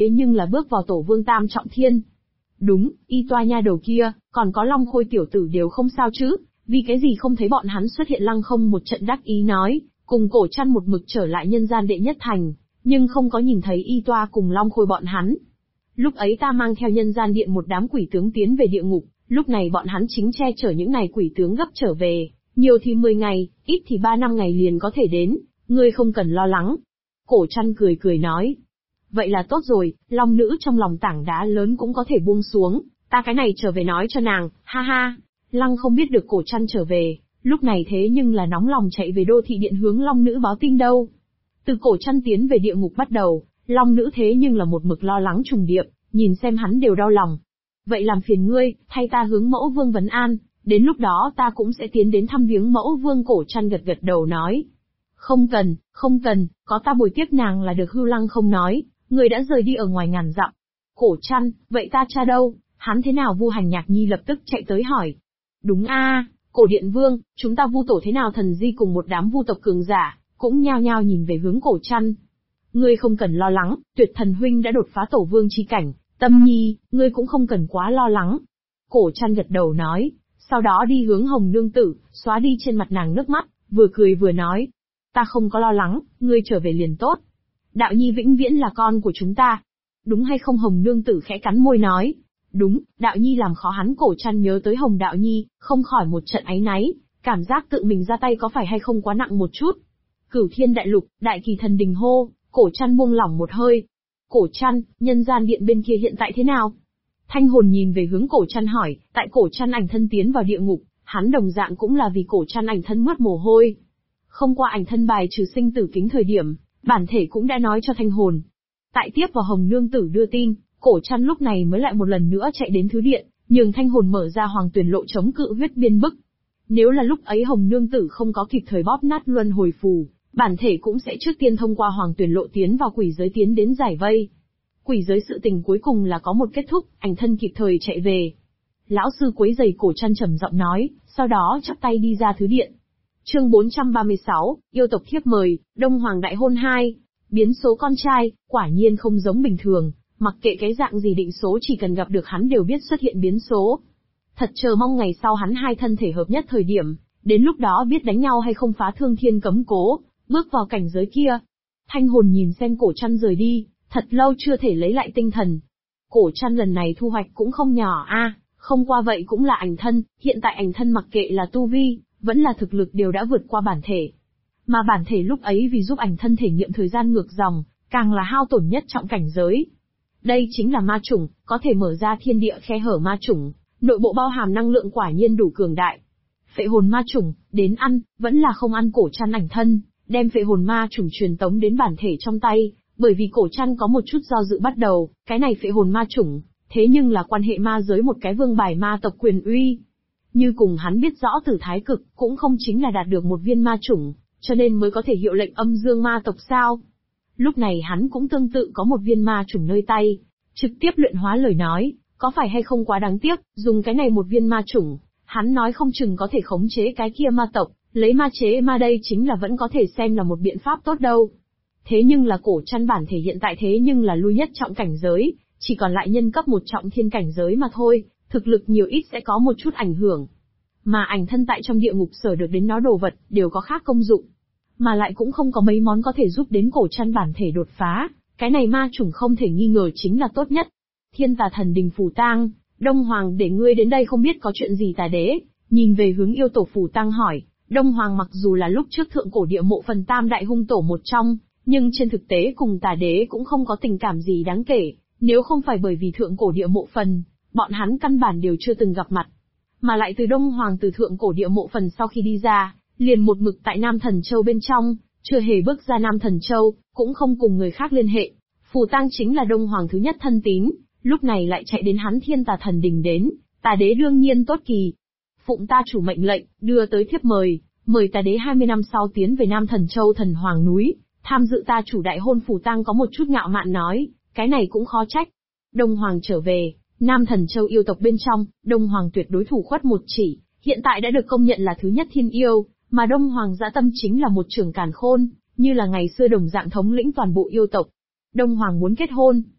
thế nhưng là bước vào tổ vương tam trọng thiên. Đúng, y toa nha đầu kia, còn có Long Khôi tiểu tử đều không sao chứ, vì cái gì không thấy bọn hắn xuất hiện? Lăng Không một trận đắc ý nói, cùng Cổ Trăn một mực trở lại nhân gian đệ nhất thành, nhưng không có nhìn thấy y toa cùng Long Khôi bọn hắn. Lúc ấy ta mang theo nhân gian điện một đám quỷ tướng tiến về địa ngục, lúc này bọn hắn chính che chở những này quỷ tướng gấp trở về, nhiều thì 10 ngày, ít thì 3 năm ngày liền có thể đến, ngươi không cần lo lắng. Cổ Trăn cười cười nói, vậy là tốt rồi, Long nữ trong lòng tảng đá lớn cũng có thể buông xuống, ta cái này trở về nói cho nàng, ha ha. Lăng Không biết được Cổ Trăn trở về, lúc này thế nhưng là nóng lòng chạy về đô thị điện hướng Long nữ báo tin đâu. Từ Cổ Trăn tiến về địa ngục bắt đầu, Long nữ thế nhưng là một mực lo lắng trùng điệp, nhìn xem hắn đều đau lòng. Vậy làm phiền ngươi, thay ta hướng mẫu vương vấn an, đến lúc đó ta cũng sẽ tiến đến thăm viếng mẫu vương. Cổ Trăn gật gật đầu nói. Không cần, có ta bồi tiếp nàng là được. Hưu Lăng Không nói, người đã rời đi ở ngoài ngàn dặm. Cổ Trăn, vậy ta cha đâu, hắn thế nào? Vu Hành Nhạc Nhi lập tức chạy tới hỏi. Đúng a, Cổ Điện Vương, chúng ta Vu tổ thế nào? Thần Di cùng một đám Vu tộc cường giả, cũng nhao nhao nhìn về hướng Cổ Trăn. Ngươi không cần lo lắng, Tuyệt Thần huynh đã đột phá tổ vương chi cảnh, Tâm Nhi, ngươi cũng không cần quá lo lắng. Cổ Trăn gật đầu nói, sau đó đi hướng Hồng Nương Tử, xóa đi trên mặt nàng nước mắt, vừa cười vừa nói. Ta không có lo lắng, ngươi trở về liền tốt. Đạo Nhi vĩnh viễn là con của chúng ta. Đúng hay không? Hồng Nương Tử khẽ cắn môi nói. Đúng, Đạo Nhi làm khó hắn. Cổ Trăn nhớ tới Hồng Đạo Nhi, không khỏi một trận áy náy, cảm giác tự mình ra tay có phải hay không quá nặng một chút. Cửu Thiên Đại Lục, Đại Kỳ Thần Đình hô, Cổ Trăn buông lỏng một hơi. Cổ Trăn, nhân gian điện bên kia hiện tại thế nào? Thanh Hồn nhìn về hướng Cổ Trăn hỏi, tại Cổ Trăn ảnh thân tiến vào địa ngục, hắn đồng dạng cũng là vì Cổ Trăn ảnh thân mướt mồ hôi. Không qua ảnh thân bài trừ sinh tử kính thời điểm, bản thể cũng đã nói cho Thanh Hồn. Tại tiếp vào Hồng Nương Tử đưa tin, Cổ Trăn lúc này mới lại một lần nữa chạy đến thứ điện, nhường Thanh Hồn mở ra Hoàng Tuyển Lộ chống cự huyết biên bức. Nếu là lúc ấy Hồng Nương Tử không có kịp thời bóp nát luân hồi phù, bản thể cũng sẽ trước tiên thông qua Hoàng Tuyển Lộ tiến vào quỷ giới tiến đến giải vây. Quỷ giới sự tình cuối cùng là có một kết thúc, ảnh thân kịp thời chạy về. Lão sư quấy giày. Cổ Trăn trầm giọng nói, sau đó chắp tay đi ra thứ điện. Chương 436, yêu tộc thiếp mời, Đông Hoàng đại hôn 2, biến số con trai, quả nhiên không giống bình thường, mặc kệ cái dạng gì định số chỉ cần gặp được hắn đều biết xuất hiện biến số. Thật chờ mong ngày sau hắn hai thân thể hợp nhất thời điểm, đến lúc đó biết đánh nhau hay không phá thương thiên cấm cố, bước vào cảnh giới kia. Thanh Hồn nhìn xem Cổ Trăn rời đi, thật lâu chưa thể lấy lại tinh thần. Cổ Trăn lần này thu hoạch cũng không nhỏ a, không qua vậy cũng là ảnh thân, hiện tại ảnh thân mặc kệ là tu vi, vẫn là thực lực đều đã vượt qua bản thể. Mà bản thể lúc ấy vì giúp ảnh thân thể nghiệm thời gian ngược dòng, càng là hao tổn nhất trọng cảnh giới. Đây chính là ma chủng, có thể mở ra thiên địa khe hở ma chủng, nội bộ bao hàm năng lượng quả nhiên đủ cường đại. Phệ hồn ma chủng, đến ăn, vẫn là không ăn. Cổ Trăn ảnh thân, đem phệ hồn ma chủng truyền tống đến bản thể trong tay, bởi vì Cổ Trăn có một chút do dự bắt đầu, cái này phệ hồn ma chủng, thế nhưng là quan hệ ma giới một cái vương bài ma tộc quyền uy. Như cùng hắn biết rõ Tử Thái Cực, cũng không chính là đạt được một viên ma chủng, cho nên mới có thể hiệu lệnh âm dương ma tộc sao. Lúc này hắn cũng tương tự có một viên ma chủng nơi tay, trực tiếp luyện hóa. Lời nói, có phải hay không quá đáng tiếc, dùng cái này một viên ma chủng, hắn nói không chừng có thể khống chế cái kia ma tộc, lấy ma chế ma, đây chính là vẫn có thể xem là một biện pháp tốt đâu. Thế nhưng là Cổ Trăn bản thể hiện tại thế nhưng là lui nhất trọng cảnh giới, chỉ còn lại nhân cấp một trọng thiên cảnh giới mà thôi, thực lực nhiều ít sẽ có một chút ảnh hưởng. Mà ảnh thân tại trong địa ngục sở được đến nó đồ vật, đều có khác công dụng. Mà lại cũng không có mấy món có thể giúp đến Cổ Trăn bản thể đột phá, cái này ma chủng không thể nghi ngờ chính là tốt nhất. Thiên Tà Thần Đình Phù Tang, Đông Hoàng để ngươi đến đây không biết có chuyện gì? Tà Đế nhìn về hướng yêu tổ Phù Tang hỏi. Đông Hoàng mặc dù là lúc trước thượng cổ địa mộ phần tam đại hung tổ một trong, nhưng trên thực tế cùng Tà Đế cũng không có tình cảm gì đáng kể, nếu không phải bởi vì thượng cổ địa mộ phần, bọn hắn căn bản đều chưa từng gặp mặt. Mà lại từ Đông Hoàng từ thượng cổ địa mộ phần sau khi đi ra, liền một mực tại Nam Thần Châu bên trong, chưa hề bước ra Nam Thần Châu, cũng không cùng người khác liên hệ. Phù Tang chính là Đông Hoàng thứ nhất thân tín, lúc này lại chạy đến hắn Thiên Tà Thần Đình đến, Tà Đế đương nhiên tốt kỳ. Phụng ta chủ mệnh lệnh, đưa tới thiếp mời, mời Tà Đế 20 năm sau tiến về Nam Thần Châu Thần Hoàng núi, tham dự ta chủ đại hôn. Phù Tang có một chút ngạo mạn nói, cái này cũng khó trách. Đông Hoàng trở về, Nam Thần Châu yêu tộc bên trong, Đông Hoàng tuyệt đối thủ khuất một chỉ, hiện tại đã được công nhận là thứ nhất thiên yêu, mà Đông Hoàng dã tâm chính là một trưởng càn khôn, như là ngày xưa đồng dạng thống lĩnh toàn bộ yêu tộc. Đông Hoàng muốn kết hôn.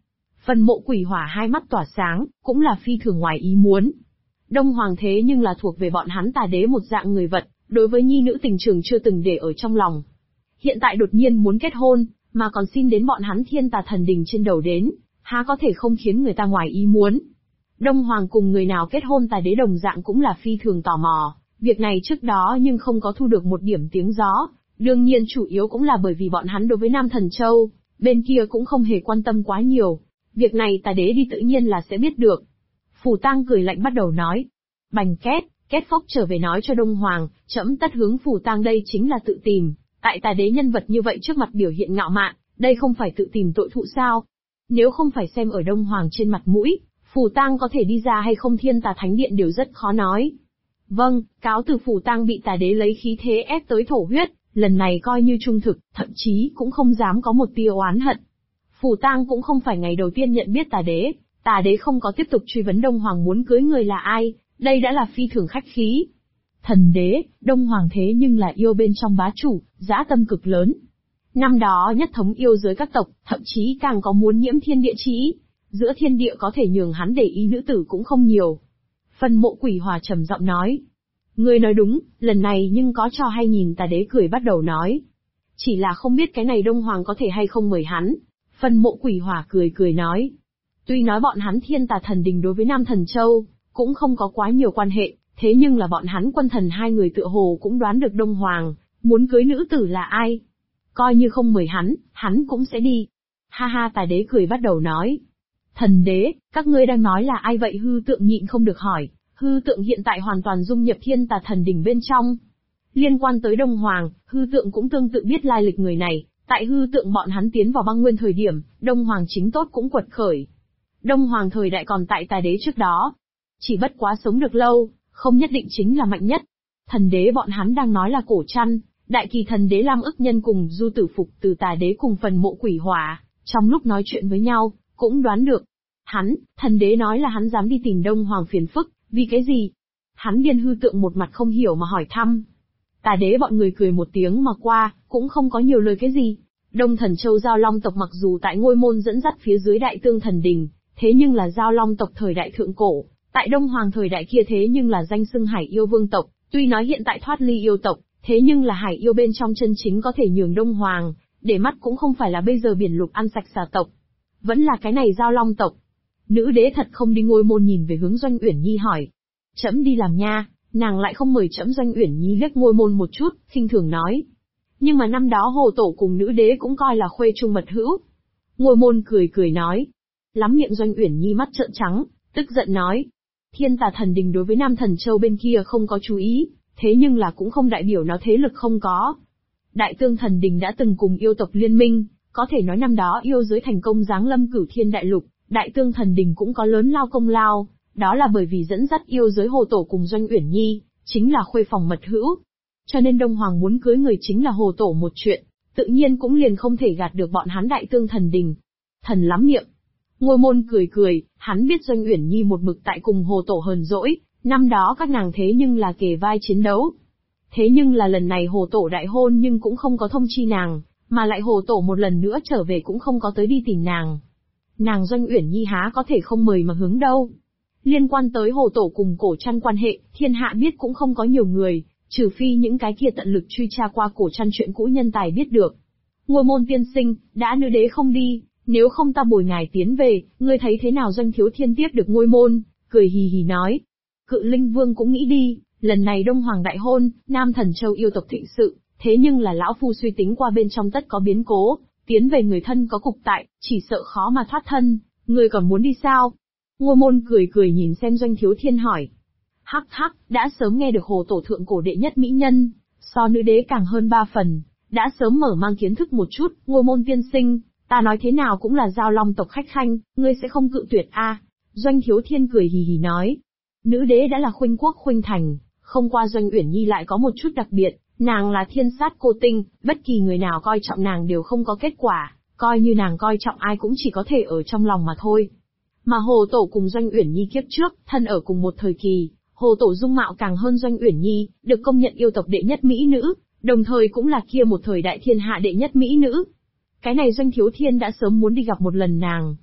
Phần Mộ Quỷ Hỏa hai mắt tỏa sáng, cũng là phi thường ngoài ý muốn. Đông Hoàng thế nhưng là thuộc về bọn hắn Tà Đế một dạng người vật, đối với nhi nữ tình trường chưa từng để ở trong lòng. Hiện tại đột nhiên muốn kết hôn, mà còn xin đến bọn hắn Thiên Tà Thần Đình trên đầu đến, há có thể không khiến người ta ngoài ý muốn. Đông Hoàng cùng người nào kết hôn Tà Đế đồng dạng cũng là phi thường tò mò, việc này trước đó nhưng không có thu được một điểm tiếng gió, đương nhiên chủ yếu cũng là bởi vì bọn hắn đối với Nam Thần Châu, bên kia cũng không hề quan tâm quá nhiều. Việc này Tà Đế đi tự nhiên là sẽ biết được. Phù Tang cười lạnh bắt đầu nói. Bành két phốc trở về nói cho Đông Hoàng, trẫm tất hướng Phù Tang đây chính là tự tìm, tại Tà Đế nhân vật như vậy trước mặt biểu hiện ngạo mạn, đây không phải tự tìm tội thụ sao? Nếu không phải xem ở Đông Hoàng trên mặt mũi, Phù Tang có thể đi ra hay không Thiên Tà Thánh Điện đều rất khó nói. Vâng, cáo từ Phù Tang bị Tà Đế lấy khí thế ép tới thổ huyết, lần này coi như trung thực, thậm chí cũng không dám có một tia oán hận. Phù Tang cũng không phải ngày đầu tiên nhận biết Tà Đế không có tiếp tục truy vấn Đông Hoàng muốn cưới người là ai, đây đã là phi thường khách khí. Thần đế, Đông Hoàng thế nhưng là yêu bên trong bá chủ, dã tâm cực lớn. Năm đó nhất thống yêu giới các tộc, thậm chí càng có muốn nhiễm thiên địa chí ý. Giữa thiên địa có thể nhường hắn để ý nữ tử cũng không nhiều. Phần Mộ Quỷ Hỏa trầm giọng nói. Ngươi nói đúng, lần này nhưng có cho hay nhìn. Tà Đế cười bắt đầu nói. Chỉ là không biết cái này Đông Hoàng có thể hay không mời hắn. Phần Mộ Quỷ Hỏa cười nói. Tuy nói bọn hắn Thiên Tà Thần Đình đối với Nam Thần Châu, cũng không có quá nhiều quan hệ, thế nhưng là bọn hắn Quân Thần hai người tựa hồ cũng đoán được Đông Hoàng muốn cưới nữ tử là ai. Coi như không mời hắn cũng sẽ đi. Ha ha, Tà Đế cười bắt đầu nói. Thần đế, các ngươi đang nói là ai vậy? Hư Tượng nhịn không được hỏi. Hư Tượng hiện tại hoàn toàn dung nhập Thiên Tà Thần Đình bên trong. Liên quan tới Đông Hoàng, Hư Tượng cũng tương tự biết lai lịch người này. Tại Hư Tượng bọn hắn tiến vào băng nguyên thời điểm, Đông Hoàng chính tốt cũng quật khởi. Đông Hoàng thời đại còn tại Tà Đế trước đó. Chỉ bất quá sống được lâu, không nhất định chính là mạnh nhất. Thần đế bọn hắn đang nói là Cổ Trăn, Đại Kỳ Thần Đế Lam Ức Nhân cùng Du Tử Phục từ Tà Đế cùng Phần Mộ Quỷ Hỏa, trong lúc nói chuyện với nhau, cũng đoán được. Thần đế nói là hắn dám đi tìm Đông Hoàng phiền phức, vì cái gì? Hắn Điên Hư Tượng một mặt không hiểu mà hỏi thăm. Tà Đế bọn người cười một tiếng mà qua, cũng không có nhiều lời cái gì. Đông Thần Châu Giao Long tộc mặc dù tại Ngôi Môn dẫn dắt phía dưới Đại Tương Thần Đình, thế nhưng là Giao Long tộc thời đại thượng cổ, tại Đông Hoàng thời đại kia thế nhưng là danh xưng Hải Yêu Vương tộc, tuy nói hiện tại thoát ly yêu tộc, thế nhưng là Hải Yêu bên trong chân chính có thể nhường Đông Hoàng để mắt cũng không phải là bây giờ biển lục ăn sạch xà tộc, vẫn là cái này Giao Long tộc. Nữ đế thật không đi Ngôi Môn nhìn về hướng Doanh Uyển Nhi hỏi. Trẫm đi làm nha, nàng lại không mời trẫm. Doanh Uyển Nhi liếc Ngôi Môn một chút, khinh thường nói. Nhưng mà năm đó Hồ Tổ cùng nữ đế cũng coi là khuê trung mật hữu. Ngôi Môn cười nói. Lắm miệng. Doanh Uyển Nhi mắt trợn trắng, tức giận nói. Thiên Tà Thần Đình đối với Nam Thần Châu bên kia không có chú ý, thế nhưng là cũng không đại biểu nó thế lực không có. Đại Tương Thần Đình đã từng cùng yêu tộc liên minh, có thể nói năm đó yêu giới thành công giáng lâm Cửu Thiên Đại Lục, Đại Tương Thần Đình cũng có lớn lao công lao, đó là bởi vì dẫn dắt yêu giới Hồ Tổ cùng Doanh Uyển Nhi, chính là khuê phòng mật hữu. Cho nên Đông Hoàng muốn cưới người chính là Hồ Tổ một chuyện, tự nhiên cũng liền không thể gạt được bọn hắn Đại Tương Thần Đình. Thần lắm miệng. Ngôi Môn cười, hắn biết Doanh Uyển Nhi một mực tại cùng Hồ Tổ hờn dỗi, năm đó các nàng thế nhưng là kề vai chiến đấu. Thế nhưng là lần này Hồ Tổ đại hôn nhưng cũng không có thông chi nàng, mà lại Hồ Tổ một lần nữa trở về cũng không có tới đi tìm nàng. Nàng Doanh Uyển Nhi há có thể không mời mà hướng đâu. Liên quan tới Hồ Tổ cùng Cổ Trăn quan hệ, thiên hạ biết cũng không có nhiều người, trừ phi những cái kia tận lực truy tra qua Cổ Trăn chuyện cũ nhân tài biết được. Ngôi Môn tiên sinh, đã nữ đế không đi, nếu không ta bồi ngài tiến về, ngươi thấy thế nào? Doanh Thiếu Thiên tiếp được Ngôi Môn, cười hì hì nói. Cự Linh Vương cũng nghĩ đi, lần này Đông Hoàng đại hôn, Nam Thần Châu yêu tộc thịnh sự, thế nhưng là lão phu suy tính qua bên trong tất có biến cố, tiến về người thân có cục tại, chỉ sợ khó mà thoát thân, ngươi còn muốn đi sao? Ngôi Môn cười nhìn xem Doanh Thiếu Thiên hỏi. Hắc, đã sớm nghe được Hồ Tổ thượng cổ đệ nhất mỹ nhân, so nữ đế càng hơn 3 phần, đã sớm mở mang kiến thức một chút. Ngôi Môn tiên sinh, ta nói thế nào cũng là Giao Long tộc khách khanh, ngươi sẽ không cự tuyệt a? Doanh Thiếu Thiên cười hì hì nói. Nữ đế đã là khuynh quốc khuynh thành, không qua Doanh Uyển Nhi lại có một chút đặc biệt, nàng là thiên sát cô tinh, bất kỳ người nào coi trọng nàng đều không có kết quả, coi như nàng coi trọng ai cũng chỉ có thể ở trong lòng mà thôi. Mà Hồ Tổ cùng Doanh Uyển Nhi kiếp trước, thân ở cùng một thời kỳ, Hồ Tổ dung mạo càng hơn Doanh Uyển Nhi, được công nhận yêu tộc đệ nhất mỹ nữ, đồng thời cũng là kia một thời đại thiên hạ đệ nhất mỹ nữ. Cái này Doanh Thiếu Thiên đã sớm muốn đi gặp một lần nàng.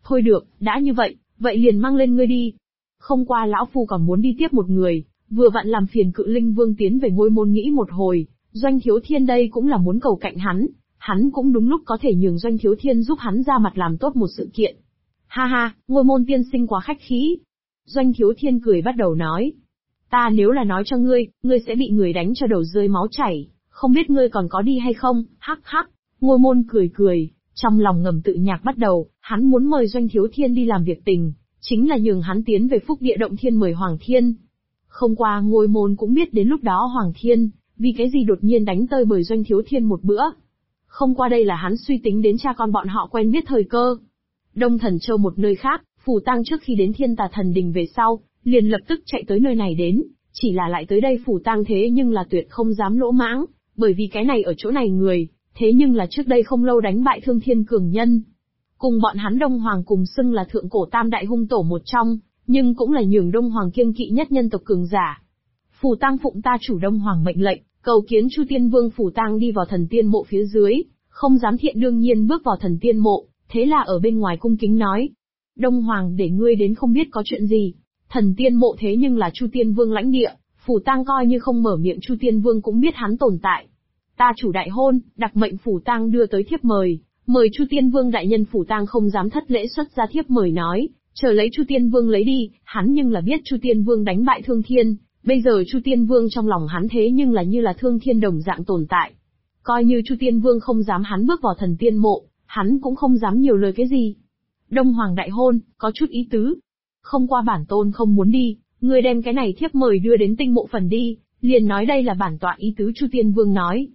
Thôi được, đã như vậy, vậy liền mang lên ngươi đi. Không qua lão phu còn muốn đi tiếp một người, vừa vặn làm phiền Cự Linh Vương tiến về ngôi môn nghĩ một hồi, Doanh Thiếu Thiên đây cũng là muốn cầu cạnh hắn cũng đúng lúc có thể nhường Doanh Thiếu Thiên giúp hắn ra mặt làm tốt một sự kiện. Ha ha, ngôi môn tiên sinh quá khách khí. Doanh Thiếu Thiên cười bắt đầu nói. Ta nếu là nói cho ngươi sẽ bị người đánh cho đầu rơi máu chảy, không biết ngươi còn có đi hay không, hắc hắc. Ngôi môn cười, trong lòng ngầm tự nhạc bắt đầu, hắn muốn mời Doanh Thiếu Thiên đi làm việc tình, chính là nhường hắn tiến về Phúc Địa Động Thiên mời Hoàng Thiên. Không qua ngôi môn cũng biết đến lúc đó Hoàng Thiên, vì cái gì đột nhiên đánh tơi bởi Doanh Thiếu Thiên một bữa. Không qua đây là hắn suy tính đến cha con bọn họ quen biết thời cơ. Đông Thần Châu một nơi khác, Phù Tăng trước khi đến Thiên Tà Thần Đình về sau, liền lập tức chạy tới nơi này đến, chỉ là lại tới đây Phù Tăng thế nhưng là tuyệt không dám lỗ mãng, bởi vì cái này ở chỗ này người, thế nhưng là trước đây không lâu đánh bại Thương Thiên cường nhân. Cùng bọn hắn Đông Hoàng cùng xưng là thượng cổ tam đại hung tổ một trong, nhưng cũng là nhường Đông Hoàng kiêng kỵ nhất nhân tộc cường giả. Phù Tăng phụng ta chủ Đông Hoàng mệnh lệnh, cầu kiến Chu Tiên Vương. Phù Tăng đi vào thần tiên mộ phía dưới, không dám thiện đương nhiên bước vào thần tiên mộ, thế là ở bên ngoài cung kính nói. Đông Hoàng để ngươi đến không biết có chuyện gì. Thần tiên mộ thế nhưng là Chu Tiên Vương lãnh địa, Phù Tăng coi như không mở miệng Chu Tiên Vương cũng biết hắn tồn tại. Ta chủ đại hôn, đặc mệnh Phù Tăng đưa tới thiếp mời, mời Chu Tiên Vương đại nhân. Phù Tăng không dám thất lễ xuất ra thiếp mời nói, chờ lấy Chu Tiên Vương lấy đi, hắn nhưng là biết Chu Tiên Vương đánh bại Thương Thiên, bây giờ Chu Tiên Vương trong lòng hắn thế nhưng là như là Thương Thiên đồng dạng tồn tại. Coi như Chu Tiên Vương không dám hắn bước vào thần tiên mộ, hắn cũng không dám nhiều lời cái gì. Đông Hoàng đại hôn, có chút ý tứ. Không qua bản tôn không muốn đi, ngươi đem cái này thiếp mời đưa đến tinh mộ phần đi, liền nói đây là bản tọa ý tứ. Chu Tiên Vương nói.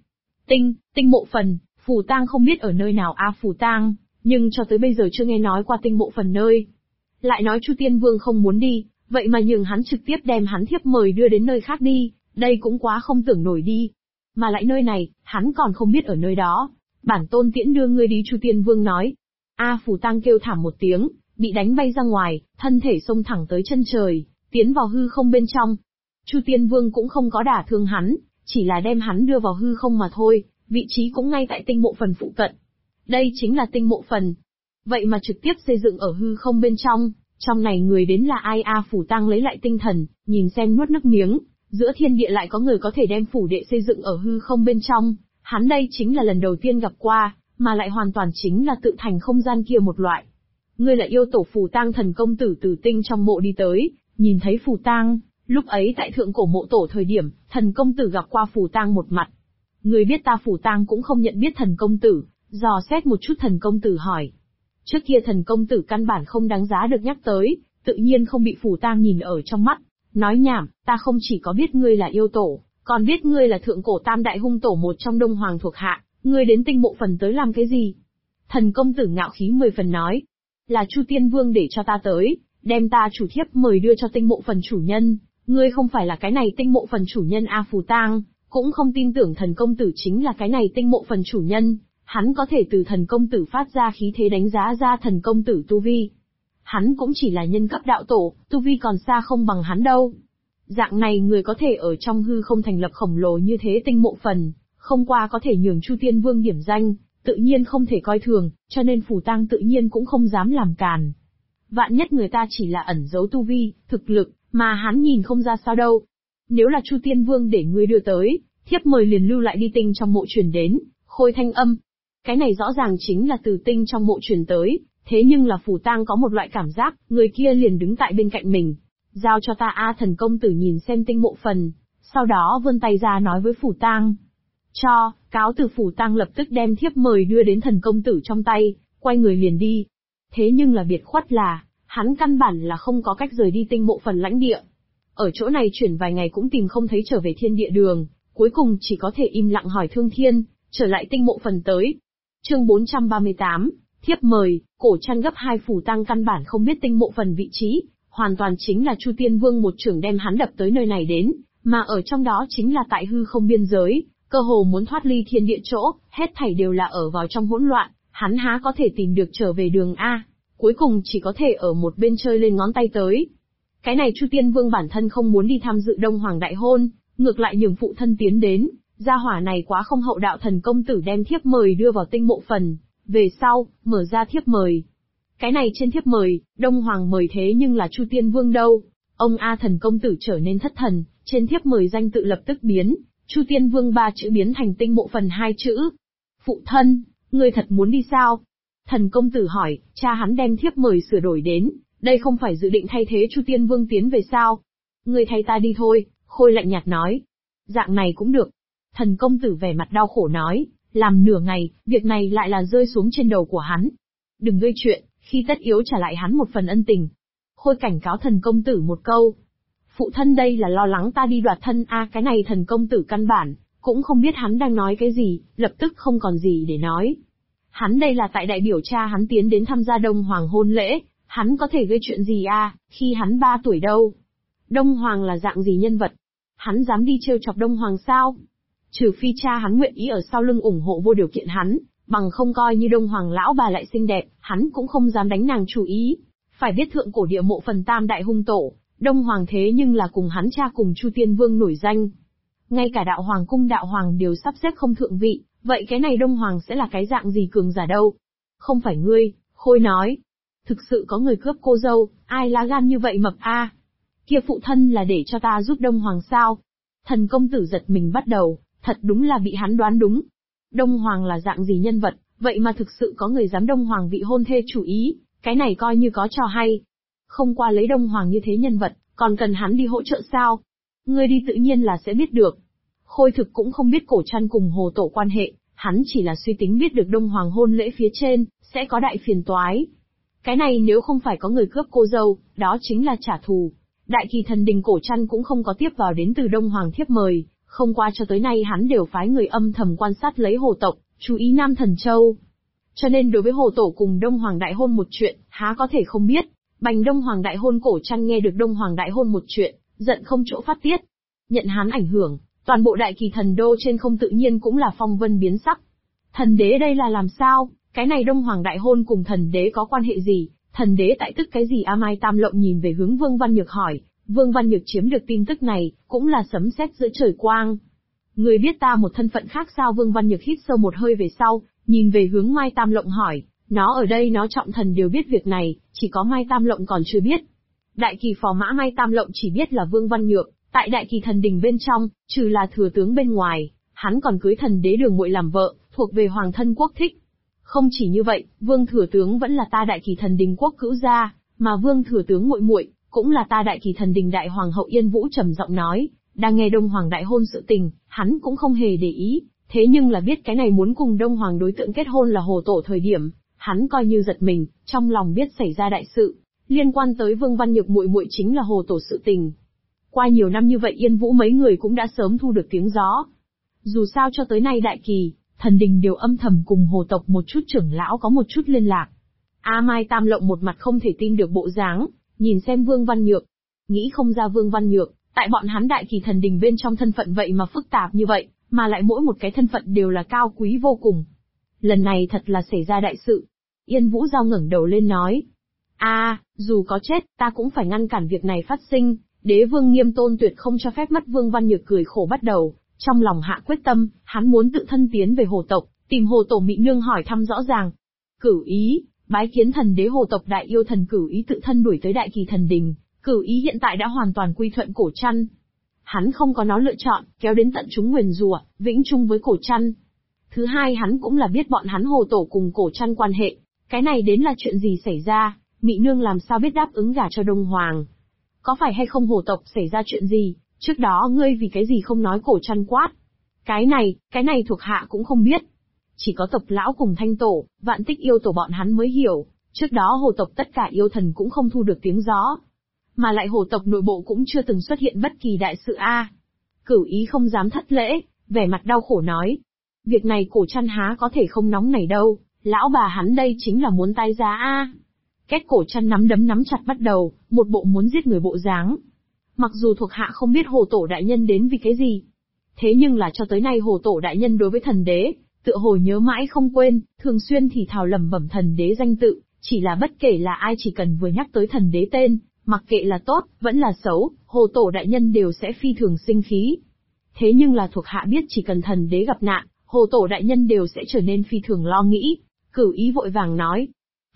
Tinh mộ phần, Phù Tăng không biết ở nơi nào a. Phù Tăng, nhưng cho tới bây giờ chưa nghe nói qua tinh mộ phần nơi. Lại nói Chu Tiên Vương không muốn đi, vậy mà nhường hắn trực tiếp đem hắn thiếp mời đưa đến nơi khác đi, đây cũng quá không tưởng nổi đi. Mà lại nơi này, hắn còn không biết ở nơi đó. Bản tôn tiễn đưa ngươi đi. Chu Tiên Vương nói. Phù Tăng kêu thảm một tiếng, bị đánh bay ra ngoài, thân thể xông thẳng tới chân trời, tiến vào hư không bên trong. Chu Tiên Vương cũng không có đả thương hắn, chỉ là đem hắn đưa vào hư không mà thôi, vị trí cũng ngay tại tinh mộ phần phụ cận. Đây chính là tinh mộ phần. Vậy mà trực tiếp xây dựng ở hư không bên trong này người đến là ai a? Phù Tăng lấy lại tinh thần, nhìn xem nuốt nước miếng, giữa thiên địa lại có người có thể đem phủ đệ xây dựng ở hư không bên trong, hắn đây chính là lần đầu tiên gặp qua, mà lại hoàn toàn chính là tự thành không gian kia một loại. Ngươi là yêu tổ. Phù Tăng thần công tử từ tinh trong mộ đi tới, nhìn thấy Phù Tăng, lúc ấy tại thượng cổ mộ tổ thời điểm, thần công tử gặp qua Phù Tăng một mặt. Ngươi biết ta? Phù Tăng cũng không nhận biết thần công tử, dò xét một chút thần công tử hỏi. Trước kia thần công tử căn bản không đáng giá được nhắc tới, tự nhiên không bị Phù Tăng nhìn ở trong mắt, nói nhảm, ta không chỉ có biết ngươi là yêu tổ, còn biết ngươi là thượng cổ tam đại hung tổ một trong Đông Hoàng thuộc hạ, ngươi đến tinh mộ phần tới làm cái gì? Thần công tử ngạo khí 10 phần nói, là Chu Tiên Vương để cho ta tới, đem ta chủ thiếp mời đưa cho tinh mộ phần chủ nhân, ngươi không phải là cái này tinh mộ phần chủ nhân a. Phù Tăng cũng không tin tưởng thần công tử chính là cái này tinh mộ phần chủ nhân, hắn có thể từ thần công tử phát ra khí thế đánh giá ra thần công tử tu vi. Hắn cũng chỉ là nhân cấp đạo tổ, tu vi còn xa không bằng hắn đâu. Dạng này người có thể ở trong hư không thành lập khổng lồ như thế tinh mộ phần, không qua có thể nhường Chu Tiên Vương điểm danh, tự nhiên không thể coi thường, cho nên Phù Tăng tự nhiên cũng không dám làm càn. Vạn nhất người ta chỉ là ẩn giấu tu vi, thực lực, mà hắn nhìn không ra sao đâu. Nếu là Chu Tiên Vương để ngươi đưa tới, thiếp mời liền lưu lại đi tinh trong mộ truyền đến, khôi thanh âm. Cái này rõ ràng chính là từ tinh trong mộ truyền tới, thế nhưng là Phù Tăng có một loại cảm giác, người kia liền đứng tại bên cạnh mình. Giao cho ta a. Thần công tử nhìn xem tinh mộ phần, sau đó vươn tay ra nói với Phù Tăng. Cho, cáo từ. Phù Tăng lập tức đem thiếp mời đưa đến thần công tử trong tay, quay người liền đi. Thế nhưng là biệt khuất là, hắn căn bản là không có cách rời đi tinh mộ phần lãnh địa. Ở chỗ này chuyển vài ngày cũng tìm không thấy trở về thiên địa đường, cuối cùng chỉ có thể im lặng hỏi Thương Thiên, trở lại tinh mộ phần tới. Chương 438, thiếp mời, cổ chăn gấp 2. Phù Tăng căn bản không biết tinh mộ phần vị trí, hoàn toàn chính là Chu Tiên Vương một trưởng đem hắn đập tới nơi này đến, mà ở trong đó chính là tại hư không biên giới, cơ hồ muốn thoát ly thiên địa chỗ, hết thảy đều là ở vào trong hỗn loạn, hắn há có thể tìm được trở về đường a, cuối cùng chỉ có thể ở một bên chơi lên ngón tay tới. Cái này Chu Tiên Vương bản thân không muốn đi tham dự Đông Hoàng đại hôn, ngược lại nhường phụ thân tiến đến, gia hỏa này quá không hậu đạo. Thần công tử đem thiếp mời đưa vào tinh mộ phần, về sau, mở ra thiếp mời. Cái này trên thiếp mời, Đông Hoàng mời thế nhưng là Chu Tiên Vương đâu? Ông A Thần công tử trở nên thất thần, trên thiếp mời danh tự lập tức biến, Chu Tiên Vương 3 chữ biến thành Tinh Mộ Phần 2 chữ. Phụ thân, ngươi thật muốn đi sao? Thần công tử hỏi, cha hắn đem thiếp mời sửa đổi đến, đây không phải dự định thay thế Chu Tiên Vương tiến về sao? Ngươi thay ta đi thôi, Khôi lạnh nhạt nói. Dạng này cũng được. Thần công tử vẻ mặt đau khổ nói, làm nửa ngày, việc này lại là rơi xuống trên đầu của hắn. Đừng gây chuyện, khi tất yếu trả lại hắn một phần ân tình. Khôi cảnh cáo thần công tử một câu. Phụ thân đây là lo lắng ta đi đoạt thân cái này thần công tử căn bản, cũng không biết hắn đang nói cái gì, lập tức không còn gì để nói. Hắn đây là tại đại biểu cha hắn tiến đến tham gia Đông Hoàng hôn lễ, hắn có thể gây chuyện gì khi hắn 3 tuổi đâu. Đông Hoàng là dạng gì nhân vật? Hắn dám đi trêu chọc Đông Hoàng sao? Trừ phi cha hắn nguyện ý ở sau lưng ủng hộ vô điều kiện hắn, bằng không coi như Đông Hoàng lão bà lại xinh đẹp, hắn cũng không dám đánh nàng chủ ý. Phải biết thượng cổ địa mộ phần tam đại hung tổ, Đông Hoàng thế nhưng là cùng hắn cha cùng Chu Tiên Vương nổi danh. Ngay cả đạo hoàng cung đạo hoàng đều sắp xếp không thượng vị, vậy cái này Đông Hoàng sẽ là cái dạng gì cường giả đâu? Không phải ngươi, Khôi nói. Thực sự có người cướp cô dâu, ai lá gan như vậy mập Kia phụ thân là để cho ta giúp Đông Hoàng sao? Thần công tử giật mình bắt đầu, thật đúng là bị hắn đoán đúng. Đông Hoàng là dạng gì nhân vật, vậy mà thực sự có người dám Đông Hoàng vị hôn thê chủ ý, cái này coi như có trò hay. Không qua lấy Đông Hoàng như thế nhân vật, còn cần hắn đi hỗ trợ sao? Ngươi đi tự nhiên là sẽ biết được. Khôi thực cũng không biết cổ trăn cùng hồ tổ quan hệ, hắn chỉ là suy tính biết được Đông Hoàng hôn lễ phía trên, sẽ có đại phiền toái. Cái này nếu không phải có người cướp cô dâu, đó chính là trả thù. Đại Kỳ Thần Đình cổ trăn cũng không có tiếp vào đến từ Đông Hoàng thiếp mời, không qua cho tới nay hắn đều phái người âm thầm quan sát lấy hồ tộc, chú ý Nam Thần Châu. Cho nên đối với hồ tổ cùng Đông Hoàng đại hôn một chuyện, há có thể không biết. Bành Đông Hoàng đại hôn cổ trăn nghe được Đông Hoàng đại hôn một chuyện, giận không chỗ phát tiết. Nhận hắn ảnh hưởng, toàn bộ Đại Kỳ Thần Đô trên không tự nhiên cũng là phong vân biến sắc. Thần đế đây là làm sao? Cái này Đông Hoàng đại hôn cùng thần đế có quan hệ gì? Thần đế tại tức cái gì? Mai Tam Lộng nhìn về hướng Vương Văn Nhược hỏi. Vương Văn Nhược chiếm được tin tức này, cũng là sấm sét giữa trời quang. Người biết ta một thân phận khác sao? Vương Văn Nhược hít sâu một hơi về sau, nhìn về hướng Mai Tam Lộng hỏi. Nó ở đây nó trọng thần đều biết việc này, chỉ có Mai Tam Lộng còn chưa biết. Đại Kỳ phò mã Mai Tam Lộng chỉ biết là Vương Văn Nhược, tại Đại Kỳ Thần Đình bên trong, trừ là thừa tướng bên ngoài, hắn còn cưới thần đế Đường Muội làm vợ, thuộc về hoàng thân quốc thích. Không chỉ như vậy, Vương thừa tướng vẫn là ta Đại Kỳ Thần Đình quốc cữu gia, mà Vương thừa tướng muội muội cũng là ta Đại Kỳ Thần Đình đại hoàng hậu. Yên Vũ trầm giọng nói, đang nghe Đông Hoàng đại hôn sự tình, hắn cũng không hề để ý, thế nhưng là biết cái này muốn cùng Đông Hoàng đối tượng kết hôn là hồ tổ thời điểm, hắn coi như giật mình, trong lòng biết xảy ra đại sự, liên quan tới Vương Văn Nhược muội muội chính là hồ tổ sự tình. Qua nhiều năm như vậy Yên Vũ mấy người cũng đã sớm thu được tiếng gió. Dù sao cho tới nay Đại Kỳ Thần Đình đều âm thầm cùng hồ tộc một chút trưởng lão có một chút liên lạc. Mai Tam Lộng một mặt không thể tin được bộ dáng, nhìn xem Vương Văn Nhược, nghĩ không ra Vương Văn Nhược, tại bọn hắn Đại Kỳ Thần Đình bên trong thân phận vậy mà phức tạp như vậy, mà lại mỗi một cái thân phận đều là cao quý vô cùng. Lần này thật là xảy ra đại sự. Yên Vũ Giao ngẩng đầu lên nói. Dù có chết, ta cũng phải ngăn cản việc này phát sinh, Đế Vương Nghiêm Tôn tuyệt không cho phép. Mất Vương Văn Nhược cười khổ bắt đầu, trong lòng hạ quyết tâm, hắn muốn tự thân tiến về hồ tộc, tìm hồ tổ Mị Nương hỏi thăm rõ ràng. Cửu Ý, bái kiến thần đế hồ tộc đại yêu thần Cửu Ý tự thân đuổi tới Đại Kỳ Thần Đình. Cửu Ý hiện tại đã hoàn toàn quy thuận cổ trăn. Hắn không có nó lựa chọn, kéo đến tận chúng nguyền rủa, vĩnh chung với cổ trăn. Thứ hai hắn cũng là biết bọn hắn hồ tổ cùng cổ trăn quan hệ. Cái này đến là chuyện gì xảy ra, Mị Nương làm sao biết đáp ứng gả cho Đông Hoàng? Có phải hay không hồ tộc xảy ra chuyện gì, trước đó ngươi vì cái gì không nói? Cổ trăn quát. Cái này thuộc hạ cũng không biết. Chỉ có tộc lão cùng Thanh Tổ, Vạn Tích yêu tổ bọn hắn mới hiểu, trước đó hồ tộc tất cả yêu thần cũng không thu được tiếng gió. Mà lại hồ tộc nội bộ cũng chưa từng xuất hiện bất kỳ đại sự Cửu Ý không dám thất lễ, vẻ mặt đau khổ nói. Việc này cổ trăn há có thể không nóng nảy đâu, lão bà hắn đây chính là muốn tái giá Kết cổ trăn nắm đấm nắm chặt bắt đầu, một bộ muốn giết người bộ dáng. Mặc dù thuộc hạ không biết hồ tổ đại nhân đến vì cái gì. Thế nhưng là cho tới nay hồ tổ đại nhân đối với thần đế, tựa hồ nhớ mãi không quên, thường xuyên thì thào lẩm bẩm thần đế danh tự, chỉ là bất kể là ai chỉ cần vừa nhắc tới thần đế tên, mặc kệ là tốt, vẫn là xấu, hồ tổ đại nhân đều sẽ phi thường sinh khí. Thế nhưng là thuộc hạ biết chỉ cần thần đế gặp nạn, hồ tổ đại nhân đều sẽ trở nên phi thường lo nghĩ. Cửu Ý vội vàng nói.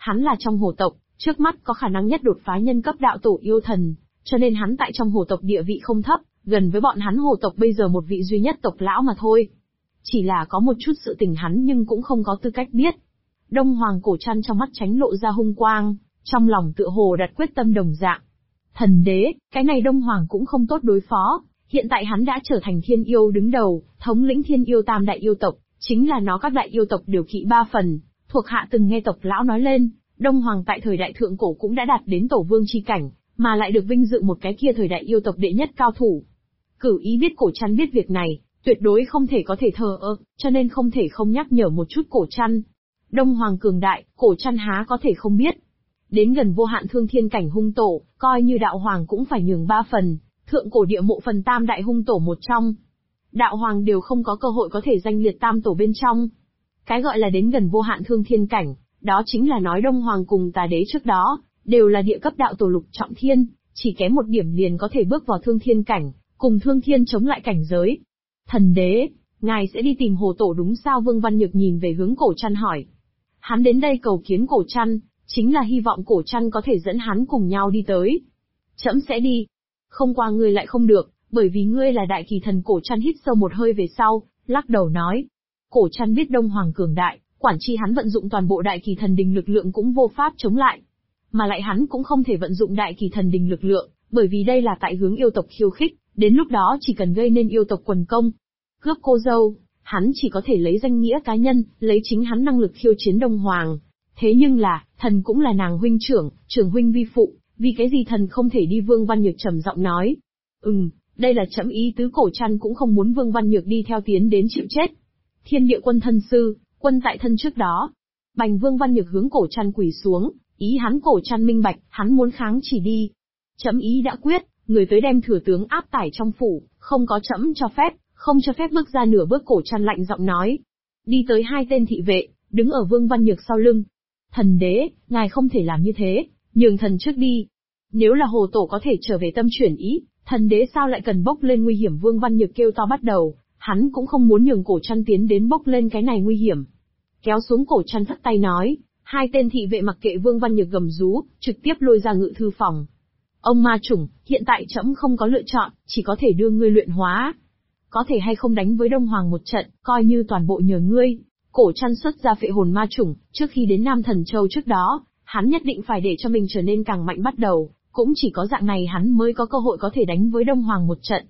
Hắn là trong hồ tộc, trước mắt có khả năng nhất đột phá nhân cấp đạo tổ yêu thần, cho nên hắn tại trong hồ tộc địa vị không thấp, gần với bọn hắn hồ tộc bây giờ một vị duy nhất tộc lão mà thôi. Chỉ là có một chút sự tình hắn nhưng cũng không có tư cách biết. Đông Hoàng Cổ Trăn trong mắt tránh lộ ra hung quang, trong lòng tựa hồ đặt quyết tâm đồng dạng. Thần đế, cái này Đông Hoàng cũng không tốt đối phó, hiện tại hắn đã trở thành thiên yêu đứng đầu, thống lĩnh thiên yêu tam đại yêu tộc, chính là nó các đại yêu tộc đều kỵ 3 phần, thuộc hạ từng nghe tộc lão nói lên, Đông Hoàng tại thời đại thượng cổ cũng đã đạt đến tổ vương chi cảnh, mà lại được vinh dự một cái kia thời đại yêu tộc đệ nhất cao thủ. Cửu Ý biết Cổ Trăn biết việc này, tuyệt đối không thể có thể thờ ơ, cho nên không thể không nhắc nhở một chút Cổ Trăn. Đông Hoàng cường đại, Cổ Trăn há có thể không biết. Đến gần vô hạn thương thiên cảnh hung tổ, coi như đạo hoàng cũng phải nhường 3 phần, thượng cổ địa mộ phần tam đại hung tổ một trong. Đạo hoàng đều không có cơ hội có thể danh liệt tam tổ bên trong. Cái gọi là đến gần vô hạn thương thiên cảnh, đó chính là nói Đông Hoàng cùng Tà Đế trước đó, đều là địa cấp đạo tổ lục trọng thiên, chỉ kém một điểm liền có thể bước vào thương thiên cảnh, cùng thương thiên chống lại cảnh giới. Thần đế, ngài sẽ đi tìm hồ tổ đúng sao? Vương Văn Nhược nhìn về hướng Cổ Trăn hỏi. Hắn đến đây cầu kiến Cổ Trăn, chính là hy vọng Cổ Trăn có thể dẫn hắn cùng nhau đi tới. Trẫm sẽ đi. Không qua ngươi lại không được, bởi vì ngươi là đại kỳ thần. Cổ Trăn hít sâu một hơi về sau, lắc đầu nói. Cổ Trăn biết Đông Hoàng cường đại, quản chi hắn vận dụng toàn bộ đại kỳ thần đình lực lượng cũng vô pháp chống lại. Mà lại hắn cũng không thể vận dụng đại kỳ thần đình lực lượng, bởi vì đây là tại hướng yêu tộc khiêu khích, đến lúc đó chỉ cần gây nên yêu tộc quần công. Cướp cô dâu, hắn chỉ có thể lấy danh nghĩa cá nhân, lấy chính hắn năng lực khiêu chiến Đông Hoàng. Thế nhưng là, thần cũng là nàng huynh trưởng, trưởng huynh vi phụ, vì cái gì thần không thể đi? Vương Văn Nhược trầm giọng nói. Đây là trẫm ý tứ. Cổ Trăn cũng không muốn Vương Văn Nhược đi theo tiến đến chịu chết. Thiên địa quân thân sư, quân tại thân trước đó. Bành Vương Văn Nhược hướng Cổ Trăn quỳ xuống, ý hắn Cổ Trăn minh bạch, hắn muốn kháng chỉ đi. Trẫm ý đã quyết, người tới đem thừa tướng áp tải trong phủ, không có trẫm cho phép, không cho phép bước ra nửa bước. Cổ Trăn lạnh giọng nói. Đi tới 2 tên thị vệ, đứng ở Vương Văn Nhược sau lưng. Thần đế, ngài không thể làm như thế, nhường thần trước đi. Nếu là hồ tổ có thể trở về tâm chuyển ý, thần đế sao lại cần bốc lên nguy hiểm? Vương Văn Nhược kêu to bắt đầu, hắn cũng không muốn nhường Cổ Trăn tiến đến bốc lên cái này nguy hiểm. Kéo xuống Cổ Trăn phất tay nói, 2 tên thị vệ mặc kệ Vương Văn Nhược gầm rú, trực tiếp lôi ra ngự thư phòng. Ông ma chủng, hiện tại trẫm không có lựa chọn, chỉ có thể đưa ngươi luyện hóa. Có thể hay không đánh với Đông Hoàng một trận, coi như toàn bộ nhờ ngươi. Cổ Trăn xuất ra phệ hồn ma chủng, trước khi đến Nam Thần Châu trước đó, hắn nhất định phải để cho mình trở nên càng mạnh bắt đầu, cũng chỉ có dạng này hắn mới có cơ hội có thể đánh với Đông Hoàng một trận.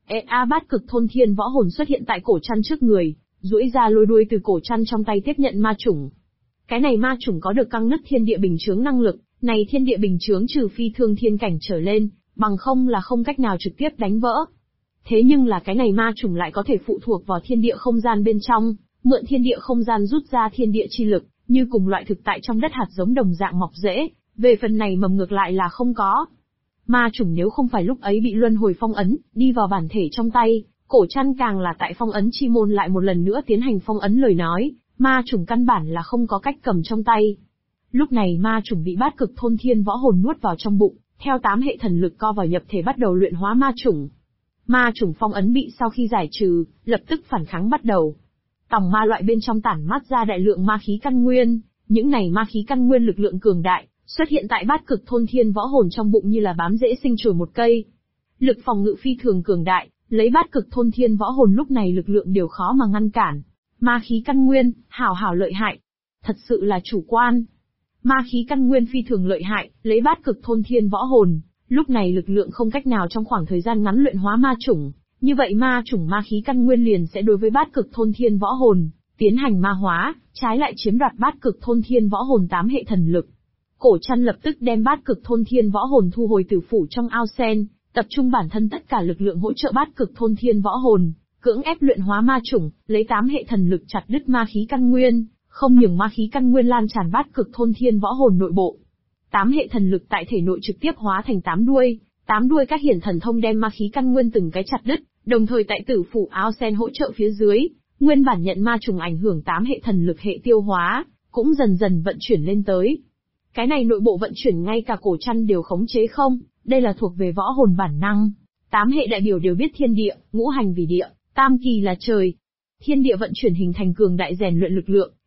Bát cực thôn thiên võ hồn xuất hiện tại Cổ Trăn trước người, duỗi ra lôi đuôi từ Cổ Trăn trong tay tiếp nhận ma chủng. Cái này ma chủng có được căng nứt thiên địa bình chướng năng lực, này thiên địa bình chướng trừ phi thương thiên cảnh trở lên, bằng không là không cách nào trực tiếp đánh vỡ. Thế nhưng là cái này ma chủng lại có thể phụ thuộc vào thiên địa không gian bên trong, mượn thiên địa không gian rút ra thiên địa chi lực, như cùng loại thực tại trong đất hạt giống đồng dạng mọc rễ, về phần này mầm ngược lại là không có. Ma chủng nếu không phải lúc ấy bị luân hồi phong ấn, đi vào bản thể trong tay, Cổ Trăn càng là tại phong ấn chi môn lại một lần nữa tiến hành phong ấn lời nói, ma chủng căn bản là không có cách cầm trong tay. Lúc này ma chủng bị bát cực thôn thiên võ hồn nuốt vào trong bụng, theo 8 hệ thần lực co vào nhập thể bắt đầu luyện hóa ma chủng. Ma chủng phong ấn bị sau khi giải trừ, lập tức phản kháng bắt đầu. Tòng ma loại bên trong tản mát ra đại lượng ma khí căn nguyên, những này ma khí căn nguyên lực lượng cường đại, xuất hiện tại bát cực thôn thiên võ hồn trong bụng như là bám rễ sinh trưởng một cây. Lực phòng ngự phi thường cường đại, lấy bát cực thôn thiên võ hồn lúc này lực lượng đều khó mà ngăn cản. Ma khí căn nguyên, hảo lợi hại. Thật sự là chủ quan. Ma khí căn nguyên phi thường lợi hại, lấy bát cực thôn thiên võ hồn, lúc này lực lượng không cách nào trong khoảng thời gian ngắn luyện hóa ma chủng. Như vậy ma chủng ma khí căn nguyên liền sẽ đối với bát cực thôn thiên võ hồn, tiến hành ma hóa, trái lại chiếm đoạt bát cực thôn thiên võ hồn 8 hệ thần lực. Cổ Trăn lập tức đem bát cực thôn thiên võ hồn thu hồi tử phủ trong ao sen, tập trung bản thân tất cả lực lượng hỗ trợ bát cực thôn thiên võ hồn, cưỡng ép luyện hóa ma chủng, lấy 8 hệ thần lực chặt đứt ma khí căn nguyên, không nhường ma khí căn nguyên lan tràn bát cực thôn thiên võ hồn nội bộ. 8 hệ thần lực tại thể nội trực tiếp hóa thành 8 đuôi, 8 đuôi các hiển thần thông đem ma khí căn nguyên từng cái chặt đứt, đồng thời tại tử phủ ao sen hỗ trợ phía dưới, nguyên bản nhận ma trùng ảnh hưởng 8 hệ thần lực hệ tiêu hóa, cũng dần dần vận chuyển lên tới. Cái này nội bộ vận chuyển ngay cả Cổ Trăn đều khống chế không, đây là thuộc về võ hồn bản năng. 8 hệ đại biểu đều biết thiên địa, ngũ hành vì địa, tam kỳ là trời. Thiên địa vận chuyển hình thành cường đại rèn luyện lực lượng,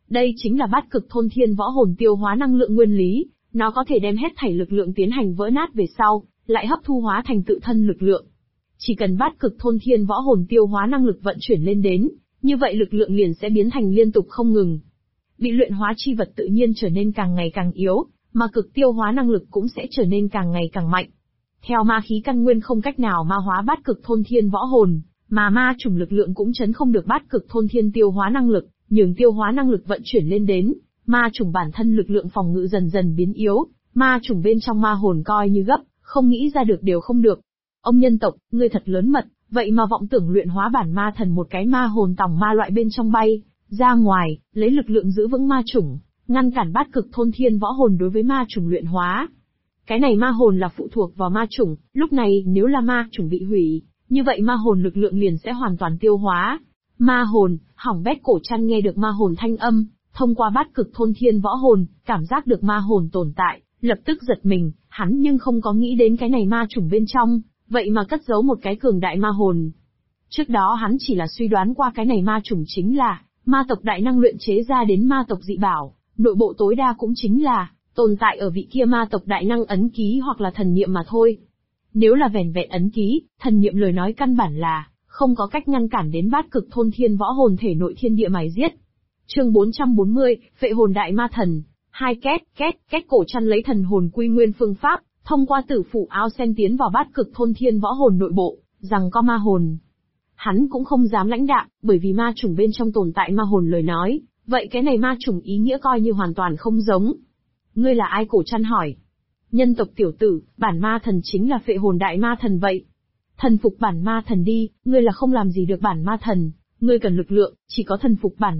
Đây chính là bát cực thôn thiên võ hồn tiêu hóa năng lượng nguyên lý, nó có thể đem hết thảy lực lượng tiến hành vỡ nát về sau, lại hấp thu hóa thành tự thân lực lượng. Chỉ cần bát cực thôn thiên võ hồn tiêu hóa năng lực vận chuyển lên đến, như vậy lực lượng liền sẽ biến thành liên tục không ngừng. Bị luyện hóa chi vật tự nhiên trở nên càng ngày càng yếu, mà cực tiêu hóa năng lực cũng sẽ trở nên càng ngày càng mạnh. Theo ma khí căn nguyên không cách nào ma hóa bát cực thôn thiên võ hồn, mà ma chủng lực lượng cũng chấn không được bát cực thôn thiên tiêu hóa năng lực, nhường tiêu hóa năng lực vận chuyển lên đến, ma chủng bản thân lực lượng phòng ngự dần dần biến yếu, ma chủng bên trong ma hồn coi như gấp, không nghĩ ra được đều không được. Ông nhân tộc, ngươi thật lớn mật, vậy mà vọng tưởng luyện hóa bản ma thần một cái ma hồn tòng ma loại bên trong bay ra ngoài, lấy lực lượng giữ vững ma chủng, ngăn cản bát cực thôn thiên võ hồn đối với ma chủng luyện hóa. Cái này ma hồn là phụ thuộc vào ma chủng, lúc này nếu là ma chủng bị hủy, như vậy ma hồn lực lượng liền sẽ hoàn toàn tiêu hóa. Ma hồn, hỏng bét. Cổ Trăn nghe được ma hồn thanh âm, thông qua bát cực thôn thiên võ hồn, cảm giác được ma hồn tồn tại, lập tức giật mình, hắn nhưng không có nghĩ đến cái này ma chủng bên trong, vậy mà cất giấu một cái cường đại ma hồn. Trước đó hắn chỉ là suy đoán qua cái này ma chủng chính là ma tộc đại năng luyện chế ra đến ma tộc dị bảo, nội bộ tối đa cũng chính là tồn tại ở vị kia ma tộc đại năng ấn ký hoặc là thần niệm mà thôi. Nếu là vẻn vẹn ấn ký, thần niệm lời nói căn bản là không có cách ngăn cản đến bát cực thôn thiên võ hồn thể nội thiên địa mài giết. Chương 440, Phệ hồn đại ma thần. Hai két, Cổ Trăn lấy thần hồn quy nguyên phương pháp, thông qua tử phủ áo sen tiến vào bát cực thôn thiên võ hồn nội bộ, rằng có ma hồn. Hắn cũng không dám lãnh đạm, bởi vì ma chủng bên trong tồn tại ma hồn lời nói, vậy cái này ma chủng ý nghĩa coi như hoàn toàn không giống. Ngươi là ai? Cổ Trăn hỏi. Nhân tộc tiểu tử, bản ma thần chính là phệ hồn đại ma thần vậy. Thần phục bản ma thần đi, ngươi là không làm gì được bản ma thần, ngươi cần lực lượng, chỉ có thần phục bản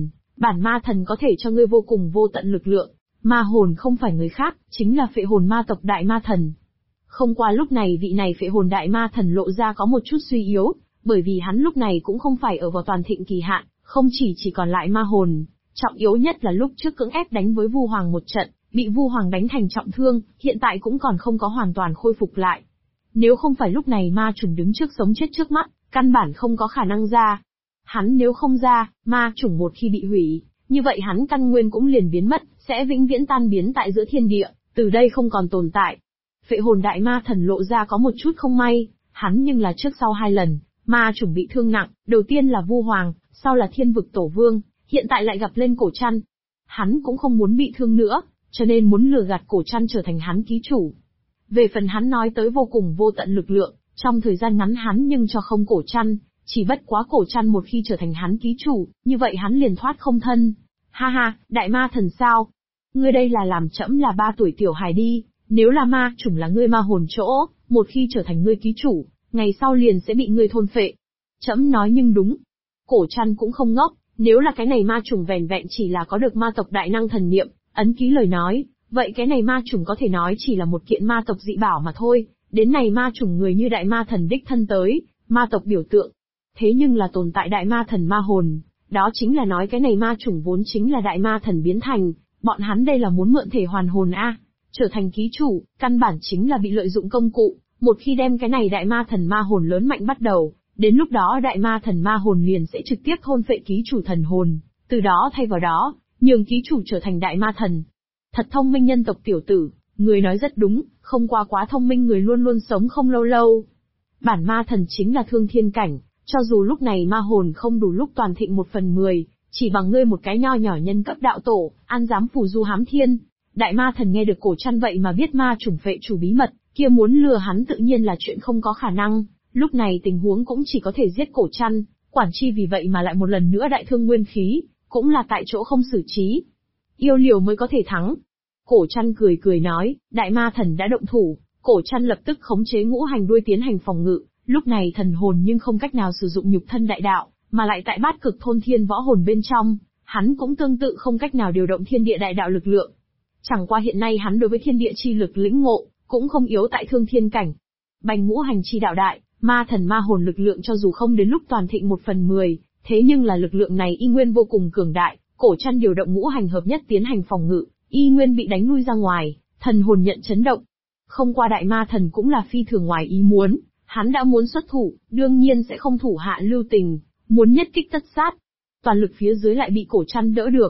ma thần có thể cho ngươi vô cùng vô tận lực lượng. Ma hồn không phải người khác, chính là phệ hồn ma tộc đại ma thần. Không qua lúc này vị này phệ hồn đại ma thần lộ ra có một chút suy yếu, bởi vì hắn lúc này cũng không phải ở vào toàn thịnh kỳ hạn, không chỉ còn lại ma hồn, trọng yếu nhất là lúc trước cưỡng ép đánh với Vu Hoàng một trận, bị Vu Hoàng đánh thành trọng thương, hiện tại cũng còn không có hoàn toàn khôi phục lại. Nếu không phải lúc này ma chủng đứng trước sống chết trước mắt, căn bản không có khả năng ra. Hắn nếu không ra, ma chủng một khi bị hủy, như vậy hắn căn nguyên cũng liền biến mất, sẽ vĩnh viễn tan biến tại giữa thiên địa, từ đây không còn tồn tại. Phệ hồn đại ma thần lộ ra có một chút không may, hắn nhưng là trước sau hai lần, ma chủng bị thương nặng, đầu tiên là Vu Hoàng, sau là Thiên Vực Tổ Vương, hiện tại lại gặp lên Cổ Trăn. Hắn cũng không muốn bị thương nữa, cho nên muốn lừa gạt Cổ Trăn trở thành hắn ký chủ. Về phần hắn nói tới vô cùng vô tận lực lượng, trong thời gian ngắn hắn nhưng cho không Cổ Trăn, chỉ bất quá Cổ Trăn một khi trở thành hắn ký chủ, như vậy hắn liền thoát không thân. Ha ha, đại ma thần sao? Ngươi đây là làm trẫm là 3 tuổi tiểu hài đi, nếu là ma chủng là ngươi ma hồn chỗ, một khi trở thành ngươi ký chủ, ngày sau liền sẽ bị ngươi thôn phệ. Trẫm nói nhưng đúng. Cổ Trăn cũng không ngốc, nếu là cái này ma chủng vẻn vẹn chỉ là có được ma tộc đại năng thần niệm, ấn ký lời nói, vậy cái này ma chủng có thể nói chỉ là một kiện ma tộc dị bảo mà thôi, đến này ma chủng người như đại ma thần đích thân tới, ma tộc biểu tượng. Thế nhưng là tồn tại đại ma thần ma hồn, đó chính là nói cái này ma chủng vốn chính là đại ma thần biến thành, bọn hắn đây là muốn mượn thể hoàn hồn a, trở thành ký chủ, căn bản chính là bị lợi dụng công cụ, một khi đem cái này đại ma thần ma hồn lớn mạnh bắt đầu, đến lúc đó đại ma thần ma hồn liền sẽ trực tiếp thôn phệ ký chủ thần hồn, từ đó thay vào đó, nhường ký chủ trở thành đại ma thần. Thật thông minh nhân tộc tiểu tử, người nói rất đúng, không qua quá thông minh người luôn luôn sống không lâu lâu. Bản ma thần chính là thương thiên cảnh, cho dù lúc này ma hồn không đủ lúc toàn thịnh 1/10, chỉ bằng ngươi một cái nho nhỏ nhân cấp đạo tổ, an dám phù du hám thiên. Đại ma thần nghe được Cổ Trăn vậy mà biết ma chủng phệ chủ bí mật, kia muốn lừa hắn tự nhiên là chuyện không có khả năng, lúc này tình huống cũng chỉ có thể giết Cổ Trăn, quản chi vì vậy mà lại một lần nữa đại thương nguyên khí, cũng là tại chỗ không xử trí. Yêu liều mới có thể thắng. Cổ Trăn cười nói, đại ma thần đã động thủ, Cổ Trăn lập tức khống chế ngũ hành đuôi tiến hành phòng ngự, lúc này thần hồn nhưng không cách nào sử dụng nhục thân đại đạo, mà lại tại bát cực thôn thiên võ hồn bên trong, hắn cũng tương tự không cách nào điều động thiên địa đại đạo lực lượng. Chẳng qua hiện nay hắn đối với thiên địa chi lực lĩnh ngộ, cũng không yếu tại thương thiên cảnh. Bành ngũ hành chi đạo đại, ma thần ma hồn lực lượng cho dù không đến lúc toàn thịnh 1/10, thế nhưng là lực lượng này y nguyên vô cùng cường đại, Cổ Trăn điều động ngũ hành hợp nhất tiến hành phòng ngự, y nguyên bị đánh lui ra ngoài, thần hồn nhận chấn động. Không qua đại ma thần cũng là phi thường ngoài ý muốn, hắn đã muốn xuất thủ, đương nhiên sẽ không thủ hạ lưu tình, muốn nhất kích tất sát. Toàn lực phía dưới lại bị Cổ Trăn đỡ được,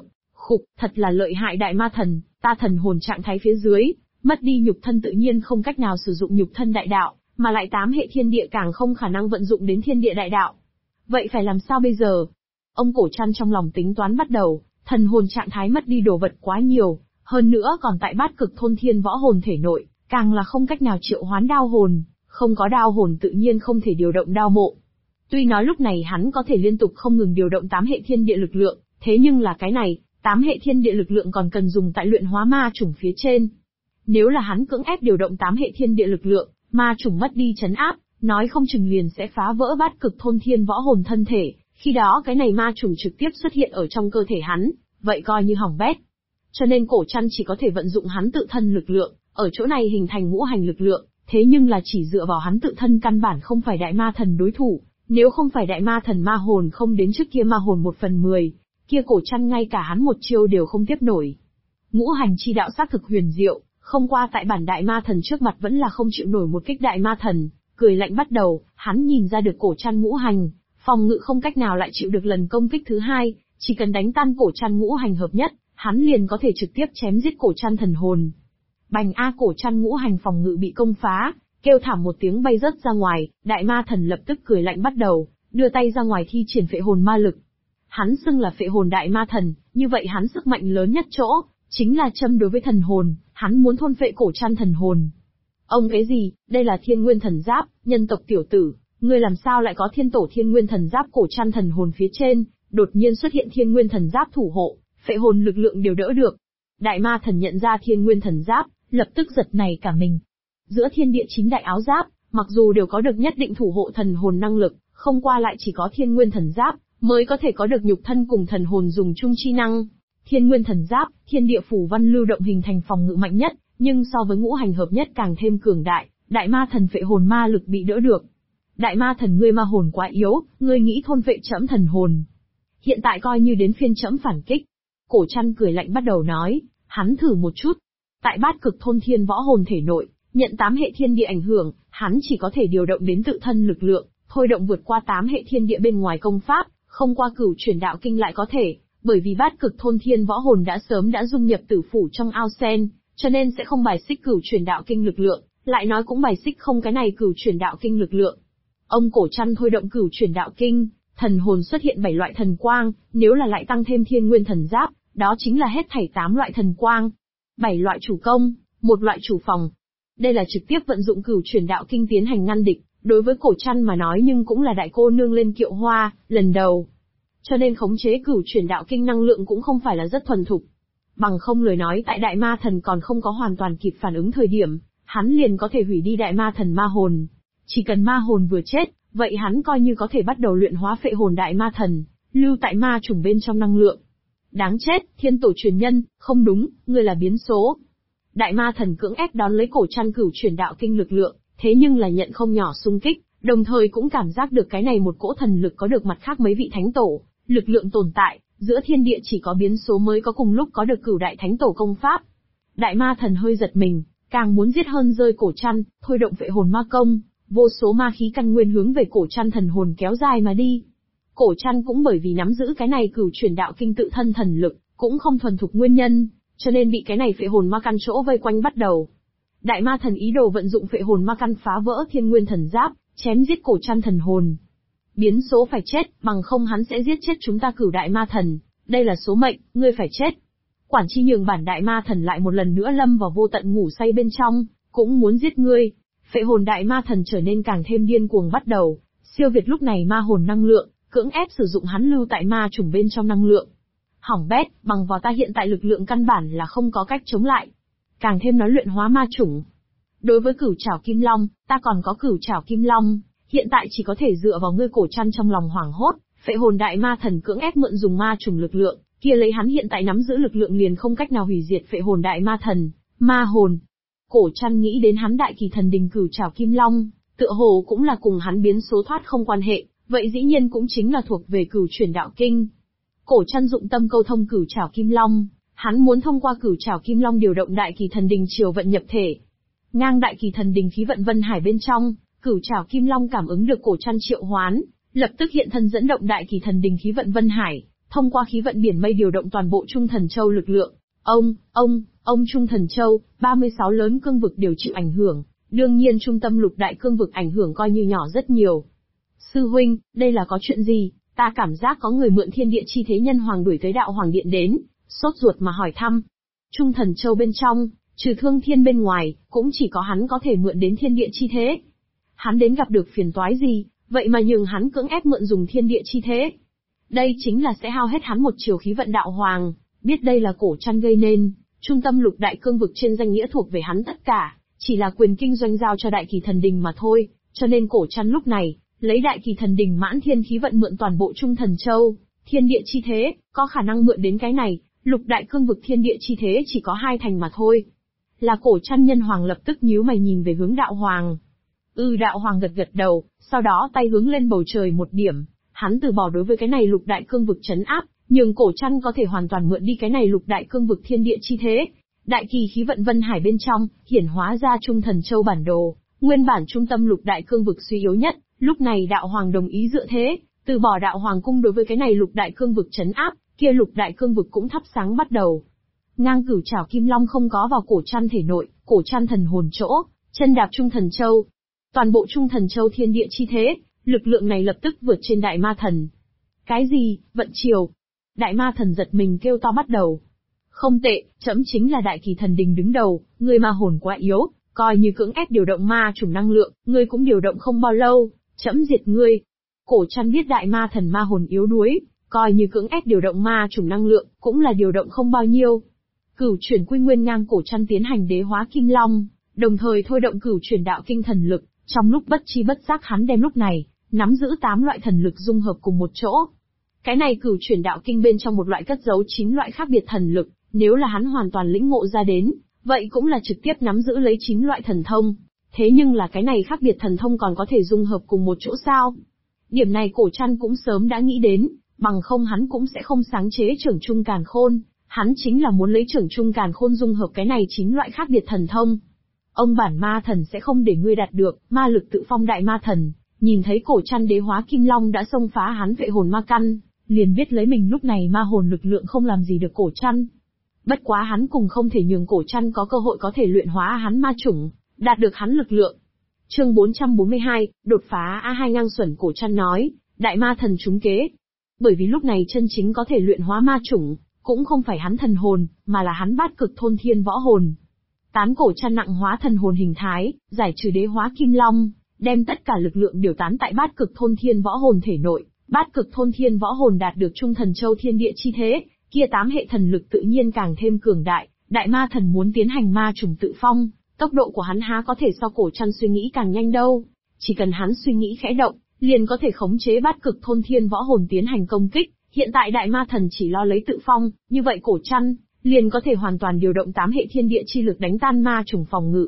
Khục, thật là lợi hại đại ma thần, ta thần hồn trạng thái phía dưới, mất đi nhục thân tự nhiên không cách nào sử dụng nhục thân đại đạo, mà lại 8 hệ thiên địa càng không khả năng vận dụng đến thiên địa đại đạo. Vậy phải làm sao bây giờ? Ông cổ trăn trong lòng tính toán bắt đầu, thần hồn trạng thái mất đi đồ vật quá nhiều, hơn nữa còn tại bát cực thôn thiên võ hồn thể nội, càng là không cách nào triệu hoán đao hồn, không có đao hồn tự nhiên không thể điều động đao mộ. Tuy nói lúc này hắn có thể liên tục không ngừng điều động 8 hệ thiên địa lực lượng, thế nhưng là cái này, 8 hệ thiên địa lực lượng còn cần dùng tại luyện hóa ma chủng phía trên. Nếu là hắn cưỡng ép điều động 8 hệ thiên địa lực lượng, ma chủng mất đi trấn áp, nói không chừng liền sẽ phá vỡ bát cực thôn thiên võ hồn thân thể, khi đó cái này ma chủng trực tiếp xuất hiện ở trong cơ thể hắn, vậy coi như hỏng bét. Cho nên cổ trăn chỉ có thể vận dụng hắn tự thân lực lượng, ở chỗ này hình thành ngũ hành lực lượng, thế nhưng là chỉ dựa vào hắn tự thân căn bản không phải đại ma thần đối thủ, nếu không phải đại ma thần ma hồn không đến trước kia ma hồn 1/10, kia cổ trăn ngay cả hắn một chiêu đều không tiếp nổi. Ngũ hành chi đạo xác thực huyền diệu, không qua tại bản đại ma thần trước mặt vẫn là không chịu nổi một kích đại ma thần, cười lạnh bắt đầu, hắn nhìn ra được cổ trăn ngũ hành, phòng ngự không cách nào lại chịu được lần công kích thứ hai, chỉ cần đánh tan cổ trăn ngũ hành hợp nhất, hắn liền có thể trực tiếp chém giết cổ trăn thần hồn. Bành a, cổ trăn ngũ hành phòng ngự bị công phá, kêu thảm một tiếng bay rớt ra ngoài, đại ma thần lập tức cười lạnh bắt đầu, đưa tay ra ngoài thi triển phệ hồn ma lực. Hắn xưng là phệ hồn đại ma thần, như vậy hắn sức mạnh lớn nhất chỗ, chính là châm đối với thần hồn, hắn muốn thôn phệ cổ trăn thần hồn. Ông cái gì, đây là thiên nguyên thần giáp, nhân tộc tiểu tử, ngươi làm sao lại có thiên tổ thiên nguyên thần giáp cổ trăn thần hồn phía trên, đột nhiên xuất hiện thiên nguyên thần giáp thủ hộ, phệ hồn lực lượng đều đỡ được. Đại ma thần nhận ra thiên nguyên thần giáp, lập tức giật nảy cả mình. Giữa thiên địa chính đại áo giáp, mặc dù đều có được nhất định thủ hộ thần hồn năng lực, không qua lại chỉ có thiên nguyên thần giáp, mới có thể có được nhục thân cùng thần hồn dùng chung chi năng. Thiên nguyên thần giáp, thiên địa phủ văn lưu động hình thành phòng ngự mạnh nhất, nhưng so với ngũ hành hợp nhất càng thêm cường đại, đại ma thần phệ hồn ma lực bị đỡ được. Đại ma thần ngươi ma hồn quá yếu, ngươi nghĩ thôn phệ trẫm thần hồn. Hiện tại coi như đến phiên trẫm phản kích. Cổ trăn cười lạnh bắt đầu nói, hắn thử một chút. Tại bát cực thôn thiên võ hồn thể nội, nhận 8 hệ thiên địa ảnh hưởng, hắn chỉ có thể điều động đến tự thân lực lượng, thôi động vượt qua 8 hệ thiên địa bên ngoài công pháp, không qua cửu chuyển đạo kinh lại có thể, bởi vì bát cực thôn thiên võ hồn đã sớm đã dung nhập tử phủ trong ao sen, cho nên sẽ không bài xích cửu chuyển đạo kinh lực lượng, lại nói cũng bài xích không cái này cửu chuyển đạo kinh lực lượng. Ông cổ trăn thôi động cửu chuyển đạo kinh, thần hồn xuất hiện 7 loại thần quang, nếu là lại tăng thêm thiên nguyên thần giáp, đó chính là hết thảy 8 loại thần quang. 7 loại chủ công, 1 loại chủ phòng. Đây là trực tiếp vận dụng cửu chuyển đạo kinh tiến hành ngăn địch, đối với cổ trăn mà nói nhưng cũng là đại cô nương lên kiệu hoa, lần đầu. Cho nên khống chế cửu chuyển đạo kinh năng lượng cũng không phải là rất thuần thục. Bằng không lời nói tại đại ma thần còn không có hoàn toàn kịp phản ứng thời điểm, hắn liền có thể hủy đi đại ma thần ma hồn. Chỉ cần ma hồn vừa chết, vậy hắn coi như có thể bắt đầu luyện hóa phệ hồn đại ma thần, lưu tại ma chủng bên trong năng lượng. Đáng chết, thiên tổ truyền nhân, không đúng, ngươi là biến số. Đại ma thần cưỡng ép đón lấy cổ trăn cửu chuyển đạo kinh lực lượng, thế nhưng là nhận không nhỏ xung kích, đồng thời cũng cảm giác được cái này một cỗ thần lực có được mặt khác mấy vị thánh tổ, lực lượng tồn tại, giữa thiên địa chỉ có biến số mới có cùng lúc có được cửu đại thánh tổ công pháp. Đại ma thần hơi giật mình, càng muốn giết hơn rơi cổ trăn, thôi động phệ hồn ma công, vô số ma khí căn nguyên hướng về cổ trăn thần hồn kéo dài mà đi. Cổ trăn cũng bởi vì nắm giữ cái này cửu chuyển đạo kinh tự thân thần lực, cũng không thuần thục nguyên nhân, cho nên bị cái này phệ hồn ma căn chỗ vây quanh bắt đầu. Đại ma thần ý đồ vận dụng phệ hồn ma căn phá vỡ thiên nguyên thần giáp, chém giết cổ trăn thần hồn. Biến số phải chết, bằng không hắn sẽ giết chết chúng ta cửu đại ma thần, đây là số mệnh, ngươi phải chết. Quản chi nhường bản đại ma thần lại một lần nữa lâm vào vô tận ngủ say bên trong, cũng muốn giết ngươi. Phệ hồn đại ma thần trở nên càng thêm điên cuồng bắt đầu, siêu việt lúc này ma hồn năng lượng, cưỡng ép sử dụng hắn lưu tại ma chủng bên trong năng lượng. Hỏng bét, bằng vào ta hiện tại lực lượng căn bản là không có cách chống lại. Càng thêm nói luyện hóa ma chủng. Đối với cửu trảo kim long, ta còn có cửu trảo kim long, hiện tại chỉ có thể dựa vào ngươi cổ trăn trong lòng hoảng hốt, phệ hồn đại ma thần cưỡng ép mượn dùng ma chủng lực lượng, kia lấy hắn hiện tại nắm giữ lực lượng liền không cách nào hủy diệt phệ hồn đại ma thần, ma hồn. Cổ trăn nghĩ đến hắn đại kỳ thần đình cửu trảo kim long, tựa hồ cũng là cùng hắn biến số thoát không quan hệ, vậy dĩ nhiên cũng chính là thuộc về cửu chuyển đạo kinh. Cổ trăn dụng tâm câu thông cửu trảo kim long, hắn muốn thông qua cửu trảo kim long điều động đại kỳ thần đình triều vận nhập thể. Ngang đại kỳ thần đình khí vận vân hải bên trong, cửu trảo kim long cảm ứng được cổ trăn triệu hoán, lập tức hiện thân dẫn động đại kỳ thần đình khí vận vân hải, thông qua khí vận biển mây điều động toàn bộ Trung Thần Châu lực lượng. Ông Trung Thần Châu, 36 lớn cương vực đều chịu ảnh hưởng, đương nhiên trung tâm lục đại cương vực ảnh hưởng coi như nhỏ rất nhiều. Sư huynh, đây là có chuyện gì? Ta cảm giác có người mượn thiên địa chi thế nhân hoàng đuổi tới đạo hoàng điện đến, sốt ruột mà hỏi thăm. Trung Thần Châu bên trong, trừ Thương Thiên bên ngoài, cũng chỉ có hắn có thể mượn đến thiên địa chi thế. Hắn đến gặp được phiền toái gì, vậy mà nhường hắn cưỡng ép mượn dùng thiên địa chi thế. Đây chính là sẽ hao hết hắn một chiều khí vận đạo hoàng, biết đây là cổ trăn gây nên, trung tâm lục đại cương vực trên danh nghĩa thuộc về hắn tất cả, chỉ là quyền kinh doanh giao cho đại kỳ thần đình mà thôi, cho nên cổ trăn lúc này, lấy đại kỳ thần đình mãn thiên khí vận mượn toàn bộ Trung Thần Châu, thiên địa chi thế, có khả năng mượn đến cái này, lục đại cương vực thiên địa chi thế chỉ có 2 thành mà thôi. Là cổ trăn nhân hoàng lập tức nhíu mày nhìn về hướng đạo hoàng. Đạo hoàng gật gật đầu, sau đó tay hướng lên bầu trời một điểm, hắn từ bỏ đối với cái này lục đại cương vực trấn áp, nhường cổ trăn có thể hoàn toàn mượn đi cái này lục đại cương vực thiên địa chi thế. Đại kỳ khí vận vân hải bên trong, hiển hóa ra Trung Thần Châu bản đồ, nguyên bản trung tâm lục đại cương vực suy yếu nhất, lúc này đạo hoàng đồng ý dựa thế, từ bỏ đạo hoàng cung đối với cái này lục đại cương vực trấn áp, kia lục đại cương vực cũng thắp sáng bắt đầu. Ngang cửu trảo kim long không có vào cổ trăn thể nội, cổ trăn thần hồn chỗ, chân đạp Trung Thần Châu. Toàn bộ Trung Thần Châu thiên địa chi thế, lực lượng này lập tức vượt trên đại ma thần. Cái gì, vận chiều? Đại ma thần giật mình kêu to bắt đầu. Không tệ, trẫm chính là đại kỳ thần đình đứng đầu, ngươi ma hồn quá yếu, coi như cưỡng ép điều động ma chủng năng lượng, ngươi cũng điều động không bao lâu, trẫm diệt ngươi. Cổ trăn biết đại ma thần ma hồn yếu đuối, coi như cưỡng ép điều động ma chủng năng lượng, cũng là điều động không bao nhiêu. Cửu chuyển quy nguyên ngang cổ trăn tiến hành đế hóa kim long, đồng thời thôi động cửu chuyển đạo kinh thần lực, trong lúc bất chi bất giác hắn đem lúc này, nắm giữ 8 loại thần lực dung hợp cùng một chỗ. Cái này cửu chuyển đạo kinh bên trong một loại cất giấu 9 loại khác biệt thần lực, nếu là hắn hoàn toàn lĩnh ngộ ra đến, vậy cũng là trực tiếp nắm giữ lấy 9 loại thần thông. Thế nhưng là cái này khác biệt thần thông còn có thể dung hợp cùng một chỗ sao? Điểm này cổ trăn cũng sớm đã nghĩ đến, bằng không hắn cũng sẽ không sáng chế trưởng trung càn khôn, hắn chính là muốn lấy trưởng trung càn khôn dung hợp cái này 9 loại khác biệt thần thông. Ông bản ma thần sẽ không để ngươi đạt được, ma lực tự phong đại ma thần, nhìn thấy cổ trăn đế hóa kim long đã xông phá hắn vệ hồn ma căn, liền biết lấy mình lúc này ma hồn lực lượng không làm gì được cổ trăn. Bất quá hắn cùng không thể nhường cổ trăn có cơ hội có thể luyện hóa hắn ma chủng, đạt được hắn lực lượng. Chương 442, đột phá A2 ngang xuẩn cổ trăn nói, đại ma thần trúng kế. Bởi vì lúc này chân chính có thể luyện hóa ma chủng, cũng không phải hắn thần hồn, mà là hắn bát cực thôn thiên võ hồn. Tán cổ trăn nặng hóa thần hồn hình thái, giải trừ đế hóa kim long, đem tất cả lực lượng điều tán tại bát cực thôn thiên võ hồn thể nội. Bát cực thôn thiên võ hồn đạt được Trung Thần Châu thiên địa chi thế, kia 8 hệ thần lực tự nhiên càng thêm cường đại, đại ma thần muốn tiến hành ma chủng tự phong, tốc độ của hắn há có thể so cổ trăn suy nghĩ càng nhanh đâu, chỉ cần hắn suy nghĩ khẽ động, liền có thể khống chế bát cực thôn thiên võ hồn tiến hành công kích, hiện tại đại ma thần chỉ lo lấy tự phong, như vậy cổ trăn, liền có thể hoàn toàn điều động 8 hệ thiên địa chi lực đánh tan ma chủng phòng ngự.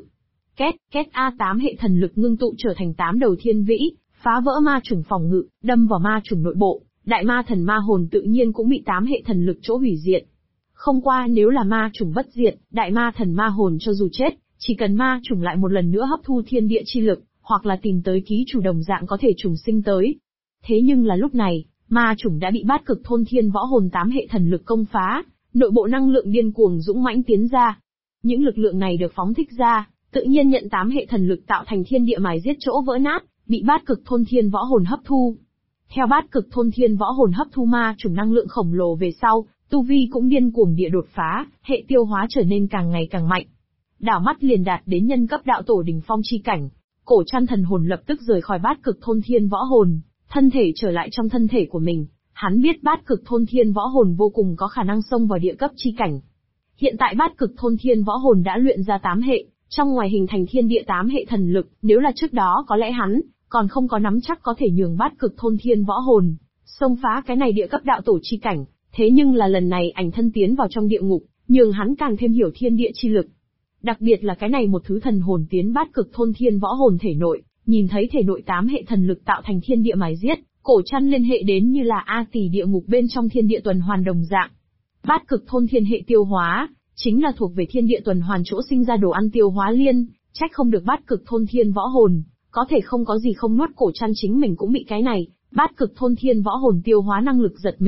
Két A8 hệ thần lực ngưng tụ trở thành 8 đầu thiên vĩ, phá vỡ ma chủng phòng ngự, đâm vào ma chủng nội bộ, đại ma thần ma hồn tự nhiên cũng bị 8 hệ thần lực chỗ hủy diệt. Không qua nếu là ma chủng bất diệt, đại ma thần ma hồn cho dù chết, chỉ cần ma chủng lại một lần nữa hấp thu thiên địa chi lực, hoặc là tìm tới ký chủ đồng dạng có thể trùng sinh tới. Thế nhưng là lúc này, ma chủng đã bị bát cực thôn thiên võ hồn 8 hệ thần lực công phá, nội bộ năng lượng điên cuồng dũng mãnh tiến ra. Những lực lượng này được phóng thích ra, tự nhiên nhận 8 hệ thần lực tạo thành thiên địa mài giết chỗ vỡ nát, bị bát cực thôn thiên võ hồn hấp thu. Theo bát cực thôn thiên võ hồn hấp thu ma chủng năng lượng khổng lồ về sau, tu vi cũng điên cuồng địa đột phá, hệ tiêu hóa trở nên càng ngày càng mạnh. Đảo mắt liền đạt đến nhân cấp đạo tổ đỉnh phong chi cảnh, cổ trăn thần hồn lập tức rời khỏi bát cực thôn thiên võ hồn, thân thể trở lại trong thân thể của mình. Hắn biết bát cực thôn thiên võ hồn vô cùng có khả năng xông vào địa cấp chi cảnh. Hiện tại bát cực thôn thiên võ hồn đã luyện ra 8 hệ, trong ngoài hình thành thiên địa 8 hệ thần lực, nếu là trước đó có lẽ hắn còn không có nắm chắc có thể nhường bát cực thôn thiên võ hồn xông phá cái này địa cấp đạo tổ chi cảnh, thế nhưng là lần này ảnh thân tiến vào trong địa ngục, nhường hắn càng thêm hiểu thiên địa chi lực. Đặc biệt là cái này một thứ thần hồn tiến bát cực thôn thiên võ hồn thể nội, nhìn thấy thể nội 8 hệ thần lực tạo thành thiên địa mài giết, cổ trăn liên hệ đến như là A tỷ địa ngục bên trong thiên địa tuần hoàn đồng dạng. Bát cực thôn thiên hệ tiêu hóa, chính là thuộc về thiên địa tuần hoàn chỗ sinh ra đồ ăn tiêu hóa liên, trách không được bát cực thôn thiên võ hồn, có thể không có gì không nuốt cổ trăn chính mình cũng bị cái này, bát cực thôn thiên võ hồn tiêu hóa năng lực giật mình,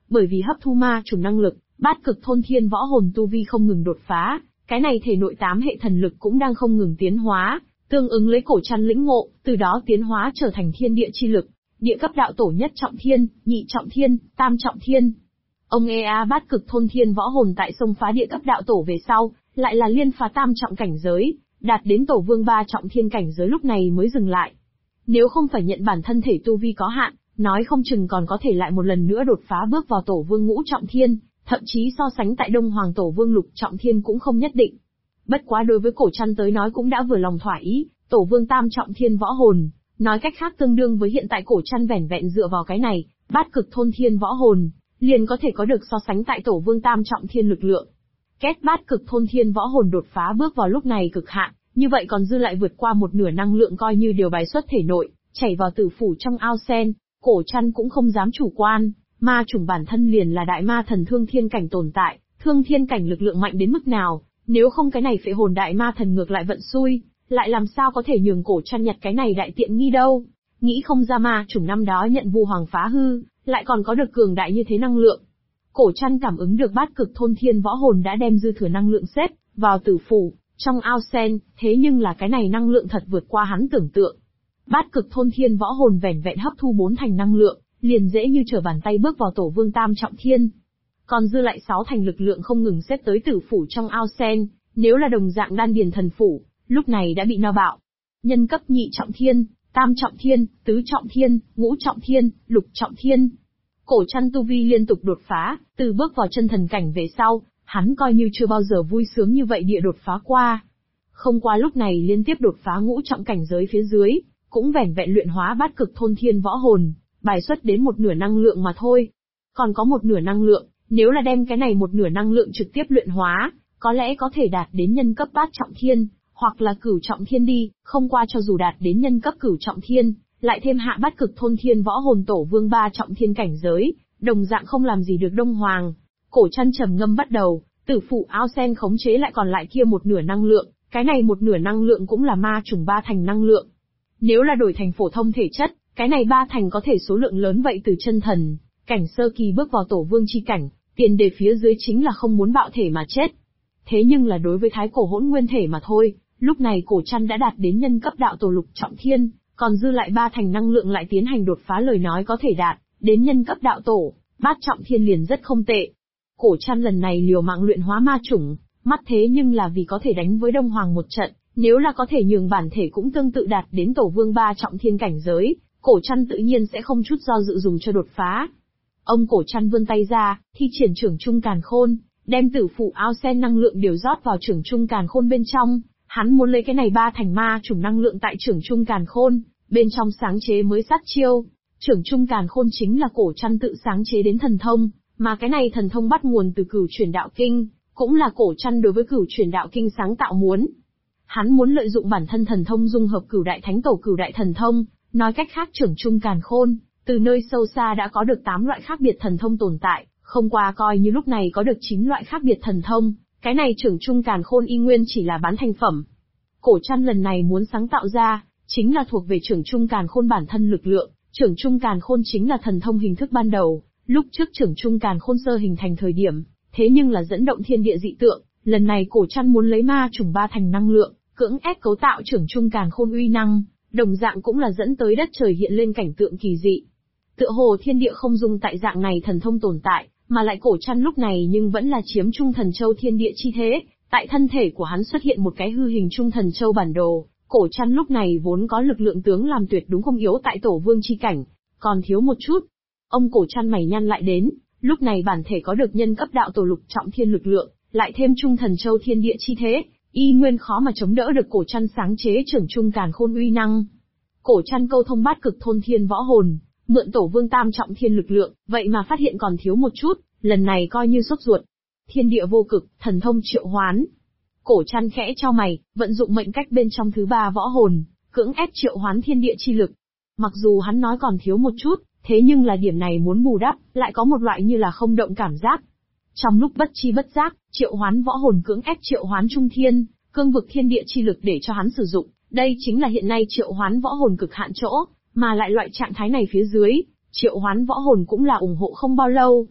Bởi vì hấp thu ma trùng năng lực, bát cực thôn thiên võ hồn tu vi không ngừng đột phá, cái này thể nội 8 hệ thần lực cũng đang không ngừng tiến hóa, tương ứng lấy Cổ Trăn lĩnh ngộ, từ đó tiến hóa trở thành thiên địa chi lực, địa cấp đạo tổ nhất trọng thiên, nhị trọng thiên, tam trọng thiên. Ông bát cực thôn thiên võ hồn tại sông phá địa cấp đạo tổ về sau, lại là liên phá tam trọng cảnh giới, đạt đến tổ vương 3 trọng thiên cảnh giới lúc này mới dừng lại. Nếu không phải nhận bản thân thể tu vi có hạn, nói không chừng còn có thể lại một lần nữa đột phá bước vào tổ vương ngũ trọng thiên, thậm chí so sánh tại Đông Hoàng tổ vương lục trọng thiên cũng không nhất định. Bất quá đối với Cổ Trăn tới nói cũng đã vừa lòng thỏa ý, tổ vương tam trọng thiên võ hồn, nói cách khác tương đương với hiện tại Cổ Trăn vẻn vẹn dựa vào cái này, bát cực thôn thiên võ hồn, liền có thể có được so sánh tại tổ vương tam trọng thiên lực lượng. Kết bát cực thôn thiên võ hồn đột phá bước vào lúc này cực hạn, như vậy còn dư lại vượt qua một nửa năng lượng coi như điều bài xuất thể nội, chảy vào tử phủ trong ao sen, Cổ Trăn cũng không dám chủ quan, ma chủng bản thân liền là đại ma thần thương thiên cảnh tồn tại, thương thiên cảnh lực lượng mạnh đến mức nào, nếu không cái này phệ hồn đại ma thần ngược lại vận xui, lại làm sao có thể nhường Cổ Trăn nhặt cái này đại tiện nghi đâu. Nghĩ không ra ma chủng năm đó nhận Vu Hoàng phá hư, lại còn có được cường đại như thế năng lượng. Cổ Trăn cảm ứng được bát cực thôn thiên võ hồn đã đem dư thừa năng lượng xếp vào tử phủ, trong ao sen, thế nhưng là cái này năng lượng thật vượt qua hắn tưởng tượng. Bát cực thôn thiên võ hồn vẻn vẹn hấp thu 4 thành năng lượng, liền dễ như trở bàn tay bước vào tổ vương tam trọng thiên. Còn dư lại 6 thành lực lượng không ngừng xếp tới tử phủ trong ao sen, nếu là đồng dạng đan điền thần phủ, lúc này đã bị no bạo. Nhân cấp nhị trọng thiên, tam trọng thiên, tứ trọng thiên, ngũ trọng thiên, lục trọng thiên. Cổ Trăn tu vi liên tục đột phá, từ bước vào chân thần cảnh về sau, hắn coi như chưa bao giờ vui sướng như vậy địa đột phá qua. Không qua lúc này liên tiếp đột phá ngũ trọng cảnh giới phía dưới, cũng vẻn vẹn luyện hóa bát cực thôn thiên võ hồn, bài xuất đến một nửa năng lượng mà thôi. Còn có một nửa năng lượng, nếu là đem cái này một nửa năng lượng trực tiếp luyện hóa, có lẽ có thể đạt đến nhân cấp bát trọng thiên, hoặc là cửu trọng thiên đi, không qua cho dù đạt đến nhân cấp cửu trọng thiên, lại thêm hạ bát cực thôn thiên võ hồn tổ vương 3 trọng thiên cảnh giới, đồng dạng không làm gì được Đông Hoàng. Cổ Trăn trầm ngâm bắt đầu, tử phụ ao sen khống chế lại còn lại kia một nửa năng lượng, cái này một nửa năng lượng cũng là ma trùng 3 thành năng lượng. Nếu là đổi thành phổ thông thể chất, cái này 3 thành có thể số lượng lớn vậy từ chân thần, cảnh sơ kỳ bước vào tổ vương chi cảnh, tiền đề phía dưới chính là không muốn bạo thể mà chết. Thế nhưng là đối với thái cổ hỗn nguyên thể mà thôi, lúc này Cổ Trăn đã đạt đến nhân cấp đạo tổ lục trọng thiên, còn dư lại 3 thành năng lượng lại tiến hành đột phá lời nói có thể đạt đến nhân cấp đạo tổ, bát trọng thiên liền rất không tệ. Cổ Trăn lần này liều mạng luyện hóa ma chủng, mắt thế nhưng là vì có thể đánh với Đông Hoàng một trận, nếu là có thể nhường bản thể cũng tương tự đạt đến tổ vương 3 trọng thiên cảnh giới, Cổ Trăn tự nhiên sẽ không chút do dự dùng cho đột phá. Ông Cổ Trăn vươn tay ra, thi triển trưởng trung càn khôn, đem tử phụ ao sen năng lượng điều rót vào trưởng trung càn khôn bên trong, hắn muốn lấy cái này 3 thành ma chủng năng lượng tại trưởng trung càn khôn, bên trong sáng chế mới sát chiêu. Trưởng trung càn khôn chính là Cổ Trăn tự sáng chế đến thần thông, mà cái này thần thông bắt nguồn từ Cửu Chuyển Đạo Kinh, cũng là Cổ Trăn đối với Cửu Chuyển Đạo Kinh sáng tạo muốn. Hắn muốn lợi dụng bản thân thần thông dung hợp Cửu Đại Thánh Tổ Cửu Đại Thần Thông, nói cách khác trưởng trung càn khôn, từ nơi sâu xa đã có được 8 loại khác biệt thần thông tồn tại, không qua coi như lúc này có được 9 loại khác biệt thần thông, cái này trưởng trung càn khôn y nguyên chỉ là bán thành phẩm. Cổ Trăn lần này muốn sáng tạo ra, chính là thuộc về trưởng trung càn khôn bản thân lực lượng, trưởng trung càn khôn chính là thần thông hình thức ban đầu, lúc trước trưởng trung càn khôn sơ hình thành thời điểm, thế nhưng là dẫn động thiên địa dị tượng, lần này Cổ Trăn muốn lấy ma chủng 3 thành năng lượng, cưỡng ép cấu tạo trưởng trung càn khôn uy năng, đồng dạng cũng là dẫn tới đất trời hiện lên cảnh tượng kỳ dị. Tựa hồ thiên địa không dung tại dạng này thần thông tồn tại, mà lại Cổ Trăn lúc này nhưng vẫn là chiếm trung thần châu thiên địa chi thế, tại thân thể của hắn xuất hiện một cái hư hình trung thần châu bản đồ. Cổ Trăn lúc này vốn có lực lượng tướng làm tuyệt đúng không yếu tại tổ vương chi cảnh, còn thiếu một chút. Ông Cổ Trăn mày nhăn lại đến, lúc này bản thể có được nhân cấp đạo tổ lục trọng thiên lực lượng, lại thêm trung thần châu thiên địa chi thế, y nguyên khó mà chống đỡ được Cổ Trăn sáng chế trưởng trung càn khôn uy năng. Cổ Trăn câu thông bát cực thôn thiên võ hồn, mượn tổ vương tam trọng thiên lực lượng, vậy mà phát hiện còn thiếu một chút, lần này coi như sốt ruột. Thiên địa vô cực, thần thông triệu hoán. Cổ Trăn khẽ chau mày, vận dụng mệnh cách bên trong thứ 3 võ hồn, cưỡng ép triệu hoán thiên địa chi lực. Mặc dù hắn nói còn thiếu một chút, thế nhưng là điểm này muốn bù đắp, lại có một loại như là không động cảm giác. Trong lúc bất chi bất giác, triệu hoán võ hồn cưỡng ép triệu hoán trung thiên, cương vực thiên địa chi lực để cho hắn sử dụng, đây chính là hiện nay triệu hoán võ hồn cực hạn chỗ, mà lại loại trạng thái này phía dưới, triệu hoán võ hồn cũng là ủng hộ không bao lâu.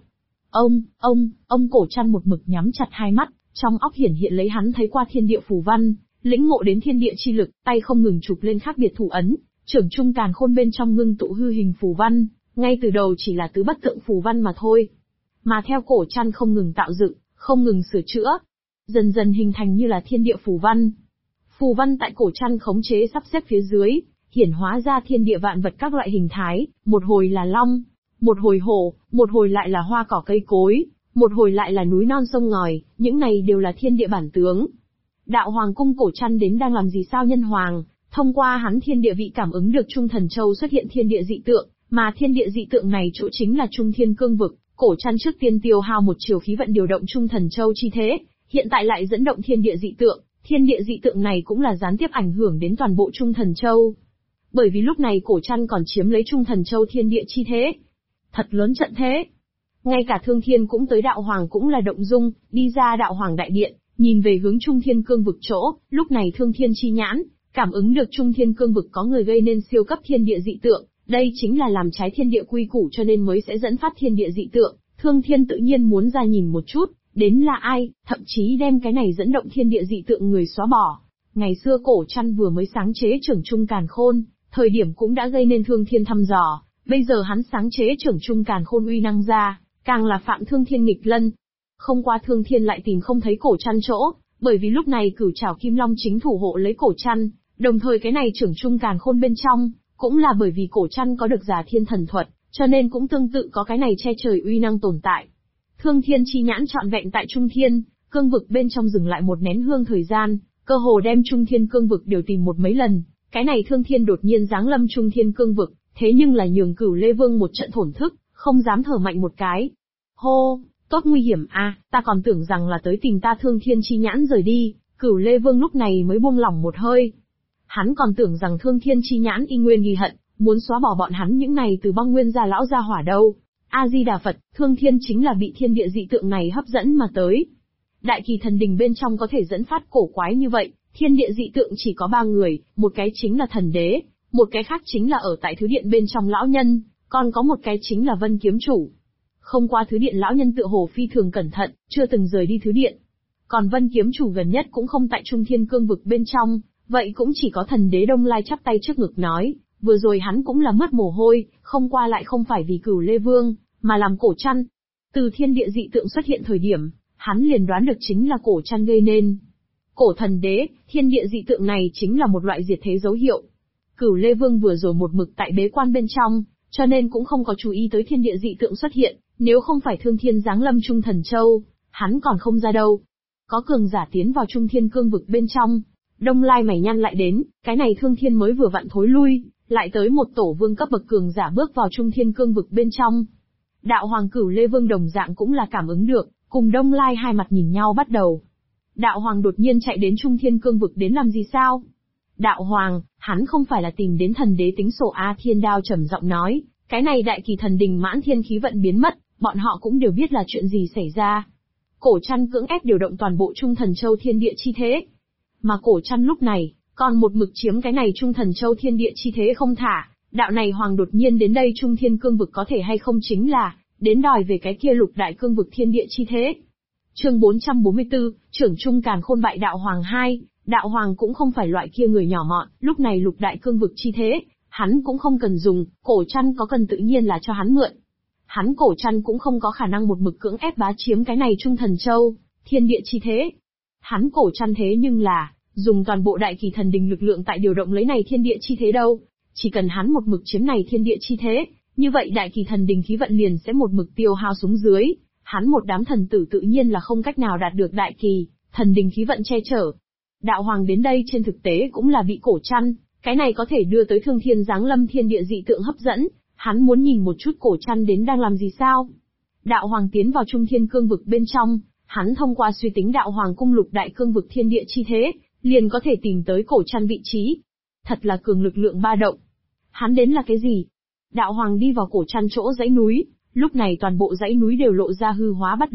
Ông Cổ Trăn một mực nhắm chặt hai mắt, trong óc hiển hiện lấy hắn thấy qua thiên địa phù văn, lĩnh ngộ đến thiên địa chi lực, tay không ngừng chụp lên khác biệt thủ ấn, trưởng trung càn khôn bên trong ngưng tụ hư hình phù văn, ngay từ đầu chỉ là tứ bất tượng phù văn mà thôi. Mà theo Cổ Trăn không ngừng tạo dựng, không ngừng sửa chữa, dần dần hình thành như là thiên địa phù văn. Phù văn tại Cổ Trăn khống chế sắp xếp phía dưới, hiển hóa ra thiên địa vạn vật các loại hình thái, một hồi là long, một hồi hổ, một hồi lại là hoa cỏ cây cối, một hồi lại là núi non sông ngòi, những này đều là thiên địa bản tướng. Đạo Hoàng cung Cổ Trăn đến đang làm gì sao Nhân Hoàng, thông qua hắn thiên địa vị cảm ứng được Trung Thần Châu xuất hiện thiên địa dị tượng, mà thiên địa dị tượng này chỗ chính là Trung Thiên Cương vực. Cổ Trăn trước tiên tiêu hao một chiều khí vận điều động Trung Thần Châu chi thế, hiện tại lại dẫn động thiên địa dị tượng, thiên địa dị tượng này cũng là gián tiếp ảnh hưởng đến toàn bộ Trung Thần Châu. Bởi vì lúc này Cổ Trăn còn chiếm lấy Trung Thần Châu thiên địa chi thế. Thật lớn trận thế. Ngay cả Thương Thiên cũng tới Đạo Hoàng cũng là động dung, đi ra Đạo Hoàng đại điện, nhìn về hướng Trung Thiên Cương vực chỗ, lúc này Thương Thiên chi nhãn, cảm ứng được Trung Thiên Cương vực có người gây nên siêu cấp thiên địa dị tượng, đây chính là làm trái thiên địa quy củ cho nên mới sẽ dẫn phát thiên địa dị tượng. Thương Thiên tự nhiên muốn ra nhìn một chút, đến là ai, thậm chí đem cái này dẫn động thiên địa dị tượng người xóa bỏ. Ngày xưa Cổ Trăn vừa mới sáng chế trưởng trung càn khôn, thời điểm cũng đã gây nên Thương Thiên thăm dò, bây giờ hắn sáng chế trưởng trung càn khôn uy năng ra, càng là phạm Thương Thiên nghịch lân. Không qua Thương Thiên lại tìm không thấy Cổ Trăn chỗ, bởi vì lúc này Cửu Trảo Kim Long chính thủ hộ lấy Cổ Trăn, đồng thời cái này trưởng trung càn khôn bên trong, cũng là bởi vì Cổ Trăn có được Giả Thiên thần thuật, cho nên cũng tương tự có cái này che trời uy năng tồn tại. Thương Thiên chi nhãn trọn vẹn tại Trung Thiên Cương vực bên trong dừng lại một nén hương thời gian, cơ hồ đem Trung Thiên Cương vực đều tìm một mấy lần. Cái này Thương Thiên đột nhiên giáng lâm Trung Thiên Cương vực, thế nhưng là nhường Cửu Lê Vương một trận thổn thức, không dám thở mạnh một cái. Hô, tốt nguy hiểm à, ta còn tưởng rằng là tới tìm ta Thương Thiên chi nhãn rời đi. Cửu Lê Vương lúc này mới buông lỏng một hơi. Hắn còn tưởng rằng Thương Thiên chi nhãn y nguyên ghi hận, muốn xóa bỏ bọn hắn những này từ băng nguyên gia lão gia hỏa đâu. A-di-đà Phật, Thương Thiên chính là bị thiên địa dị tượng này hấp dẫn mà tới. Đại Kỳ Thần Đình bên trong có thể dẫn phát cổ quái như vậy, thiên địa dị tượng chỉ có 3 người, một cái chính là thần đế, một cái khác chính là ở tại thứ điện bên trong lão nhân, còn có một cái chính là Vân Kiếm Chủ. Không qua thứ điện lão nhân tựa hồ phi thường cẩn thận, chưa từng rời đi thứ điện. Còn Vân Kiếm Chủ gần nhất cũng không tại Trung Thiên Cương vực bên trong, vậy cũng chỉ có thần đế Đông Lai chắp tay trước ngực nói, vừa rồi hắn cũng là mất mồ hôi, không qua lại không phải vì Cửu Lê Vương, mà làm Cổ Trăn. Từ thiên địa dị tượng xuất hiện thời điểm, hắn liền đoán được chính là Cổ Trăn gây nên. Cổ thần đế, thiên địa dị tượng này chính là một loại diệt thế dấu hiệu. Cửu Lê Vương vừa rồi một mực tại bế quan bên trong, cho nên cũng không có chú ý tới thiên địa dị tượng xuất hiện, nếu không phải Thương Thiên giáng lâm Trung Thần Châu, hắn còn không ra đâu. Có cường giả tiến vào Trung Thiên Cương vực bên trong, Đông Lai mày nhăn lại đến, cái này Thương Thiên mới vừa vặn thối lui, lại tới một tổ vương cấp bậc cường giả bước vào Trung Thiên Cương vực bên trong. Đạo Hoàng Cửu Lê Vương đồng dạng cũng là cảm ứng được, cùng Đông Lai hai mặt nhìn nhau bắt đầu. Đạo Hoàng đột nhiên chạy đến Trung Thiên Cương vực đến làm gì sao? Đạo Hoàng, hắn không phải là tìm đến thần đế tính sổ A Thiên Đao trầm giọng nói, cái này Đại Kỳ Thần Đình mãn thiên khí vận biến mất, bọn họ cũng đều biết là chuyện gì xảy ra. Cổ Trăn cưỡng ép điều động toàn bộ Trung Thần Châu thiên địa chi thế. Mà Cổ Trăn lúc này, còn một mực chiếm cái này Trung Thần Châu thiên địa chi thế không thả, đạo này Hoàng đột nhiên đến đây Trung Thiên Cương vực có thể hay không chính là, đến đòi về cái kia lục đại cương vực thiên địa chi thế. Chương 444, trưởng Trung Càn Khôn bại Đạo Hoàng 2, Đạo Hoàng cũng không phải loại kia người nhỏ mọn, lúc này lục đại cương vực chi thế, hắn cũng không cần dùng, Cổ Trăn có cần tự nhiên là cho hắn mượn. Hắn Cổ Trăn cũng không có khả năng một mực cưỡng ép bá chiếm cái này Trung Thần Châu, thiên địa chi thế. Hắn Cổ Trăn thế nhưng là, dùng toàn bộ Đại Kỳ Thần Đình lực lượng tại điều động lấy này thiên địa chi thế đâu. Chỉ cần hắn một mực chiếm này thiên địa chi thế, như vậy Đại Kỳ Thần Đình khí vận liền sẽ một mực tiêu hao xuống dưới. Hắn một đám thần tử tự nhiên là không cách nào đạt được Đại Kỳ Thần Đình khí vận che chở. Đạo Hoàng đến đây trên thực tế cũng là bị Cổ Trăn, cái này có thể đưa tới Thương Thiên giáng lâm thiên địa dị tượng hấp dẫn, hắn muốn nhìn một chút Cổ Trăn đến đang làm gì sao. Đạo Hoàng tiến vào Trung Thiên Cương vực bên trong, hắn thông qua suy tính Đạo Hoàng cung lục đại cương vực thiên địa chi thế, liền có thể tìm tới Cổ Trăn vị trí. Thật là cường lực lượng ba động. Hắn đến là cái gì? Đạo Hoàng đi vào Cổ Trăn chỗ dãy núi, lúc này toàn bộ dãy núi đều lộ ra hư hóa bắt